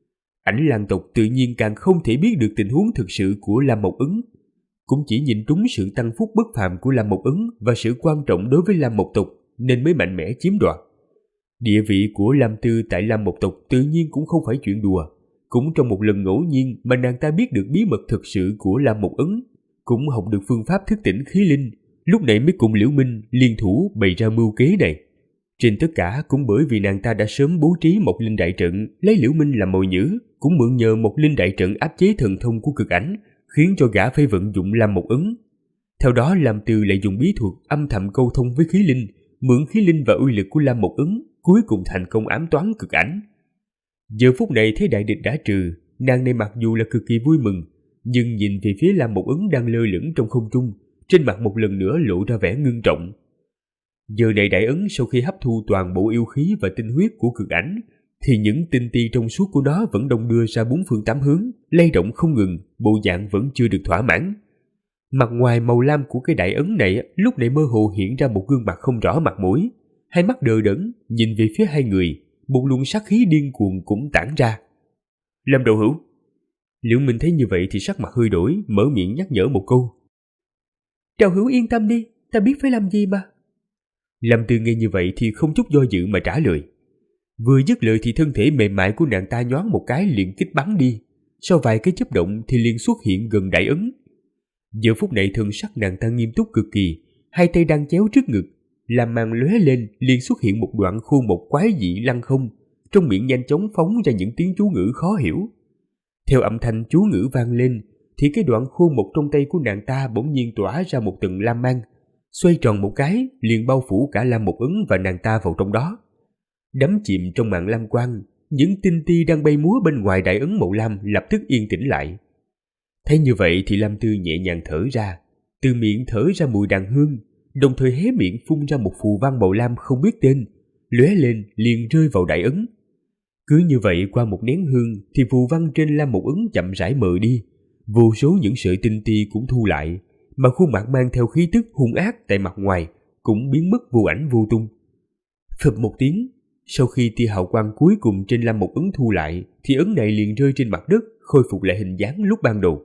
Ảnh Lang tộc tự nhiên càng không thể biết được tình huống thực sự của Lam Một Ấn, cũng chỉ nhìn trúng sự tăng phúc bất phàm của Lam Một Ấn và sự quan trọng đối với Lam Một tộc nên mới mạnh mẽ chiếm đoạt. Địa vị của Lam Tư tại Lam Một tộc tự nhiên cũng không phải chuyện đùa, cũng trong một lần ngẫu nhiên mà nàng ta biết được bí mật thực sự của Lam Một Ấn, cũng học được phương pháp thức tỉnh khí linh, lúc này mới cùng Liễu Minh liên thủ bày ra mưu kế này. Trên tất cả cũng bởi vì nàng ta đã sớm bố trí một linh đại trận, lấy Liễu Minh làm mồi nhử, cũng mượn nhờ một linh đại trận áp chế thần thông của Cực Ảnh, khiến cho gã phải vận dụng Lam Một Ấn. Theo đó Lam Tư lại dùng bí thuật âm thầm câu thông với khí linh, mượn khí linh và uy lực của Lam Một Ấn, cuối cùng thành công ám toán Cực Ảnh. Giờ phút này thấy đại địch đã trừ, nàng này mặc dù là cực kỳ vui mừng, nhưng nhìn về phía Lam Một Ấn đang lơ lửng trong không trung, trên mặt một lần nữa lộ ra vẻ ngưng trọng. Giờ này đại ấn sau khi hấp thu toàn bộ yêu khí và tinh huyết của Cực Ảnh, thì những tinh ti trong suốt của nó vẫn đong đưa ra bốn phương tám hướng, lay động không ngừng, bộ dạng vẫn chưa được thỏa mãn. Mặt ngoài màu lam của cái đại ấn này lúc này mơ hồ hiện ra một gương mặt không rõ mặt mũi, hai mắt đờ đẫn nhìn về phía hai người, một luồng sát khí điên cuồng cũng tản ra. Lâm Đạo Hữu. Liễu Minh thấy như vậy thì sắc mặt hơi đổi, mở miệng nhắc nhở một câu. Đạo hữu yên tâm đi, ta biết phải làm gì mà. Lâm Tư nghe như vậy thì không chút do dự mà trả lời. Vừa dứt lời thì thân thể mềm mại của nàng ta nhoáng một cái liền kích bắn đi, sau vài cái chớp động thì liền xuất hiện gần đại ấn. Giờ phút này thân sắc nàng ta nghiêm túc cực kỳ, hai tay đang chéo trước ngực, làm màn lóe lên liền xuất hiện một đoạn khuôn một quái dị lăng không, trong miệng nhanh chóng phóng ra những tiếng chú ngữ khó hiểu. Theo âm thanh chú ngữ vang lên thì cái đoạn khuôn một trong tay của nàng ta bỗng nhiên tỏa ra một tầng lam mang, xoay tròn một cái liền bao phủ cả lam một ấn và nàng ta vào trong đó. Đắm chìm trong màn lam quang, những tinh ti đang bay múa bên ngoài đại ấn màu lam lập tức yên tĩnh lại. Thấy như vậy thì Lam Tư nhẹ nhàng thở ra, từ miệng thở ra mùi đàn hương, đồng thời hé miệng phun ra một phù văn màu lam không biết tên, lóe lên liền rơi vào đại ấn. Cứ như vậy qua một nén hương thì phù văn trên lam một ấn chậm rãi mờ đi, vô số những sợi tinh ti cũng thu lại, mà khuôn mặt mang theo khí tức hung ác tại mặt ngoài cũng biến mất vô ảnh vô tung. Phập một tiếng, sau khi tia hào quang cuối cùng trên lam một ấn thu lại thì ấn này liền rơi trên mặt đất, khôi phục lại hình dáng lúc ban đầu.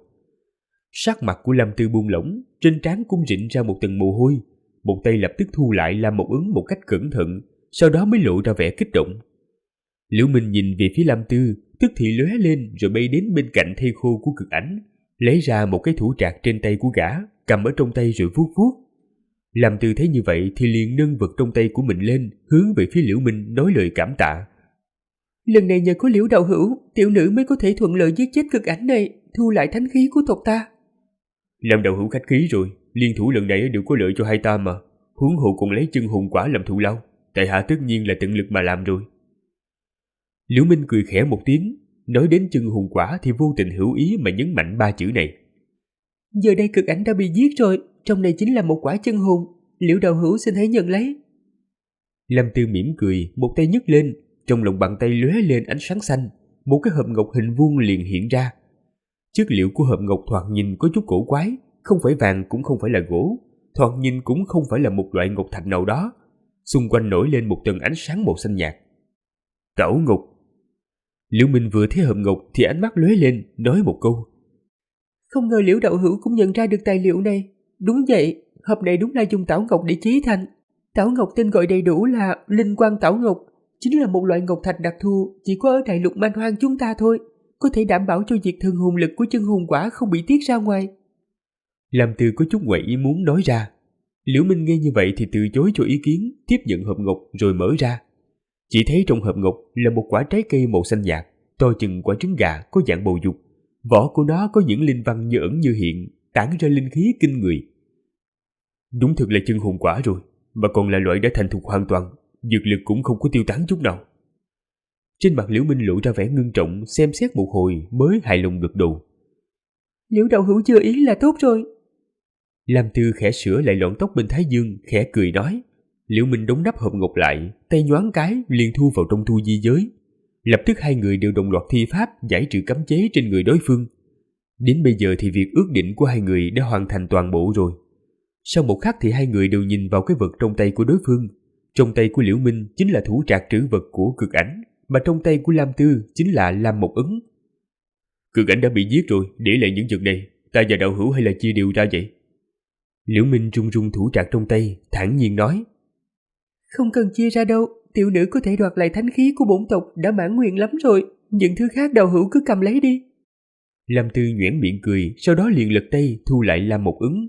Sắc mặt của Lam Tư buông lỏng, trên trán cũng rịn ra một tầng mồ hôi, một tay lập tức thu lại lam một ấn một cách cẩn thận, sau đó mới lộ ra vẻ kích động. Liễu Minh nhìn về phía Lam Tư, tức thì lóe lên rồi bay đến bên cạnh thây khô của Cực Ảnh, lấy ra một cái thủ trạc trên tay của gã, cầm ở trong tay rồi vuốt vuốt. Lam Tư thấy như vậy thì liền nâng vật trong tay của mình lên, hướng về phía Liễu Minh nói lời cảm tạ. Lần này nhờ có Liễu đạo hữu, tiểu nữ mới có thể thuận lợi giết chết Cực Ảnh này, thu lại thánh khí của tộc ta. Lâm đạo hữu khách khí rồi, liên thủ lần này đều có lợi cho hai ta mà, huống hồ còn lấy chân hồn quả làm thù lao, tại hạ tất nhiên là tận lực mà làm rồi. Liễu Minh cười khẽ một tiếng, nói đến chân hồn quả thì vô tình hữu ý mà nhấn mạnh ba chữ này. Giờ đây Cực Ảnh đã bị giết rồi, trong này chính là một quả chân hồn, Liễu đạo hữu xin hãy nhận lấy. Lâm Tư mỉm cười, một tay nhấc lên, trong lòng bàn tay lóe lên ánh sáng xanh, một cái hộp ngọc hình vuông liền hiện ra. Chất liệu của hộp ngọc thoạt nhìn có chút cổ quái, không phải vàng cũng không phải là gỗ, thoạt nhìn cũng không phải là một loại ngọc thạch nào đó. Xung quanh nổi lên một tầng ánh sáng màu xanh nhạt. Tảo ngọc. Liễu Minh vừa thấy hộp ngọc thì ánh mắt lóe lên, nói một câu. Không ngờ Liễu đạo hữu cũng nhận ra được tài liệu này. Đúng vậy, hộp này đúng là dùng tảo ngọc để chế thành. Tảo ngọc tên gọi đầy đủ là Linh Quang Tảo Ngọc, chính là một loại ngọc thạch đặc thù chỉ có ở đại lục man hoang chúng ta thôi, có thể đảm bảo cho việc thần hồn lực của chân hồn quả không bị tiết ra ngoài. Lam Tư có chút ngoài ý muốn nói ra. Liễu Minh nghe như vậy thì từ chối cho ý kiến, tiếp nhận hộp ngọc rồi mở ra. Chỉ thấy trong hộp ngọc là một quả trái cây màu xanh nhạt, to chừng quả trứng gà, có dạng bầu dục. Vỏ của nó có những linh văn như ẩn như hiện, tản ra linh khí kinh người. Đúng thực là chân hồn quả rồi, mà còn là loại đã thành thục hoàn toàn, dược lực cũng không có tiêu tán chút nào. Trên mặt Liễu Minh lộ ra vẻ ngưng trọng, xem xét một hồi mới hài lòng gật đầu. Liễu đạo hữu chưa ý là tốt rồi. Lam Tư khẽ sửa lại lọn tóc bên thái dương, khẽ cười nói. Liễu Minh đóng nắp hộp ngọc lại, tay nhoáng cái liền thu vào trong thu di giới. Lập tức hai người đều đồng loạt thi pháp giải trừ cấm chế trên người đối phương. Đến bây giờ thì việc ước định của hai người đã hoàn thành toàn bộ rồi. Sau một khắc thì hai người đều nhìn vào cái vật trong tay của đối phương. Trong tay của Liễu Minh chính là thủ trạc trữ vật của Cực Ảnh, mà trong tay của Lam Tư chính là Lam Một Ấn. Cực Ảnh đã bị giết rồi, để lại những vật này, ta và đạo hữu hay là chia đều ra vậy? Liễu Minh run run thủ trạc trong tay, thản nhiên nói. Không cần chia ra đâu, tiểu nữ có thể đoạt lại thánh khí của bổn tộc đã mãn nguyện lắm rồi, những thứ khác đạo hữu cứ cầm lấy đi. Lam Tư nhoẻn miệng cười, sau đó liền lật tay thu lại Lam Một Ấn.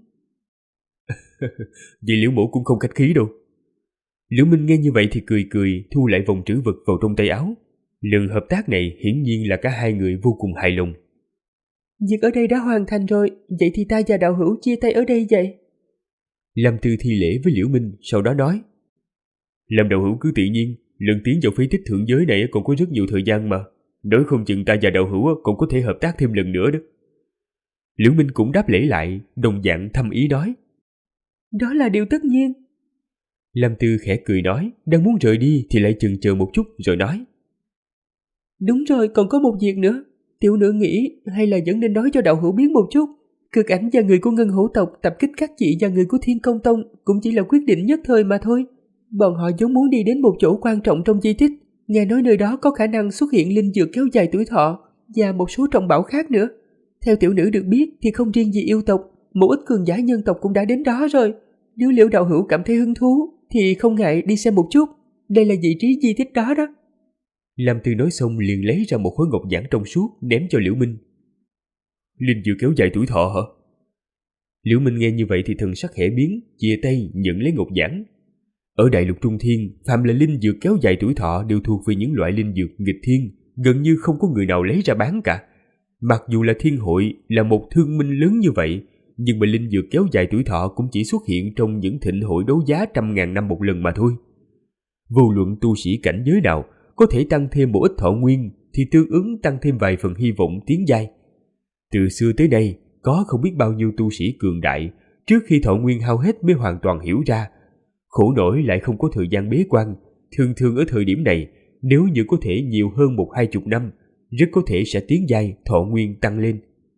Vậy Liễu mổ cũng không khách khí đâu. Liễu Minh nghe như vậy thì cười cười, thu lại vòng trữ vật vào trong tay áo. Lần hợp tác này hiển nhiên là cả hai người vô cùng hài lòng. Việc ở đây đã hoàn thành rồi, vậy thì ta và đạo hữu chia tay ở đây vậy. Lam Tư thi lễ với Liễu Minh, sau đó nói. Lâm đạo hữu cứ tự nhiên, lần tiến vào phế tích thượng giới này còn có rất nhiều thời gian mà. Nói không chừng ta và đạo hữu còn có thể hợp tác thêm lần nữa đó. Liễu Minh cũng đáp lễ lại, đồng dạng thâm ý nói. Đó là điều tất nhiên. Lam Tư khẽ cười nói, đang muốn rời đi thì lại chần chờ một chút rồi nói. Đúng rồi, còn có một việc nữa. Tiểu nữ nghĩ hay là vẫn nên nói cho đạo hữu biết một chút. Cực ảnh và người của Ngân Hổ tộc tập kích các chị và người của Thiên Công Tông cũng chỉ là quyết định nhất thời mà thôi. Bọn họ vốn muốn đi đến một chỗ quan trọng trong di tích, nghe nói nơi đó có khả năng xuất hiện linh dược kéo dài tuổi thọ và một số trọng bảo khác nữa. Theo tiểu nữ được biết thì không riêng gì yêu tộc, một ít cường giả nhân tộc cũng đã đến đó rồi. Nếu Liễu đạo hữu cảm thấy hứng thú thì không ngại đi xem một chút. Đây là vị trí di tích đó đó. Lam Tư nói xong liền lấy ra một khối ngọc giản trong suốt ném cho Liễu Minh. Linh dược kéo dài tuổi thọ hả? Liễu Minh nghe như vậy thì thần sắc khẽ biến, chia tay nhận lấy ngọc giản. Ở Đại Lục Trung Thiên, phàm là linh dược kéo dài tuổi thọ đều thuộc về những loại linh dược nghịch thiên, gần như không có người nào lấy ra bán cả. Mặc dù là Thiên Hội là một thương minh lớn như vậy, nhưng mà linh dược kéo dài tuổi thọ cũng chỉ xuất hiện trong những thịnh hội đấu giá 100.000 năm một lần mà thôi. Vô luận tu sĩ cảnh giới nào có thể tăng thêm một ít thọ nguyên thì tương ứng tăng thêm vài phần hy vọng tiến giai. Từ xưa tới nay, có không biết bao nhiêu tu sĩ cường đại trước khi thọ nguyên hao hết mới hoàn toàn hiểu ra. Khổ nổi lại không có thời gian bế quan, thường ở thời điểm này, nếu như có thể nhiều hơn 1-20 năm, rất có thể sẽ tiến giai, thọ nguyên tăng lên.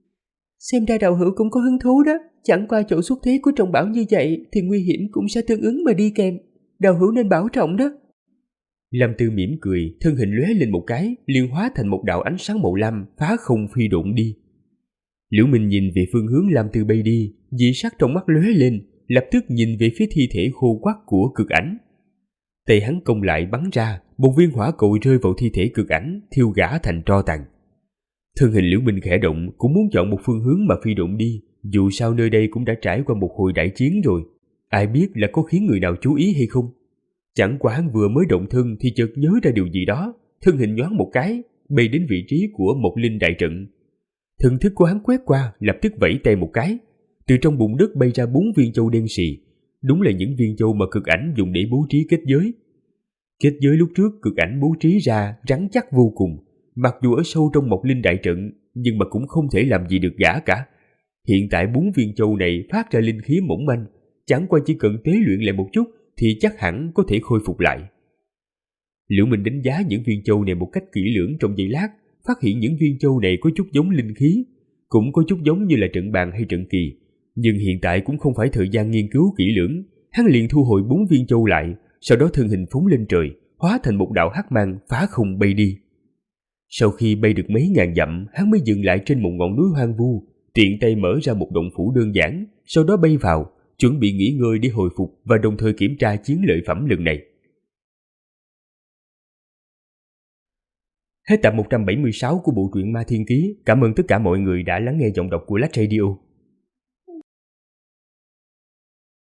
Xem ra đạo hữu cũng có hứng thú đó, chẳng qua chỗ xuất thế của trọng bảo như vậy thì nguy hiểm cũng sẽ tương ứng mà đi kèm. Đạo hữu nên bảo trọng đó. Lam Tư mỉm cười, thân hình lóe lên một cái, liền hóa thành một đạo ánh sáng màu lam phá không phi độn đi. Liễu Minh nhìn về phương hướng Lam Tư bay đi, dị sắc trong mắt lóe lên, lập tức nhìn về phía thi thể khô quắt của Cực Ảnh. Tay hắn công lại bắn ra, một viên hỏa cầu rơi vào thi thể Cực Ảnh, thiêu gã thành tro tàn. Thân hình Liễu Minh khẽ động, cũng muốn chọn một phương hướng mà phi độn đi, dù sao nơi đây cũng đã trải qua một hồi đại chiến rồi, ai biết là có khiến người nào chú ý hay không. Chẳng qua hắn vừa mới động thân thì chợt nhớ ra điều gì đó, thân hình nhoáng một cái, bay đến vị trí của một linh đại trận. Thần thức của hắn quét qua, lập tức vẫy tay một cái, từ trong bụng đất bay ra 4 viên châu đen xì, đúng là những viên châu mà Cực Ảnh dùng để bố trí kết giới. Kết giới lúc trước Cực Ảnh bố trí ra rắn chắc vô cùng, mặc dù ở sâu trong một linh đại trận, nhưng mà cũng không thể làm gì được gã cả. Hiện tại 4 viên châu này phát ra linh khí mỏng manh, chẳng qua chỉ cần tế luyện lại một chút thì chắc hẳn có thể khôi phục lại. Liễu Minh đánh giá những viên châu này một cách kỹ lưỡng trong giây lát, phát hiện những viên châu này có chút giống linh khí, cũng có chút giống như là trận bàn hay trận kỳ, nhưng hiện tại cũng không phải thời gian nghiên cứu kỹ lưỡng. Hắn liền thu hồi 4 viên châu lại, sau đó thân hình phóng lên trời, hóa thành một đạo hắc mang phá không bay đi. Sau khi bay được mấy ngàn dặm, hắn mới dừng lại trên một ngọn núi hoang vu, tiện tay mở ra một động phủ đơn giản, sau đó bay vào, chuẩn bị nghỉ ngơi để hồi phục và đồng thời kiểm tra chiến lợi phẩm lần này. Hết tập 176 của bộ truyện Ma Thiên Ký. Cảm ơn tất cả mọi người đã lắng nghe giọng đọc của Lách Radio.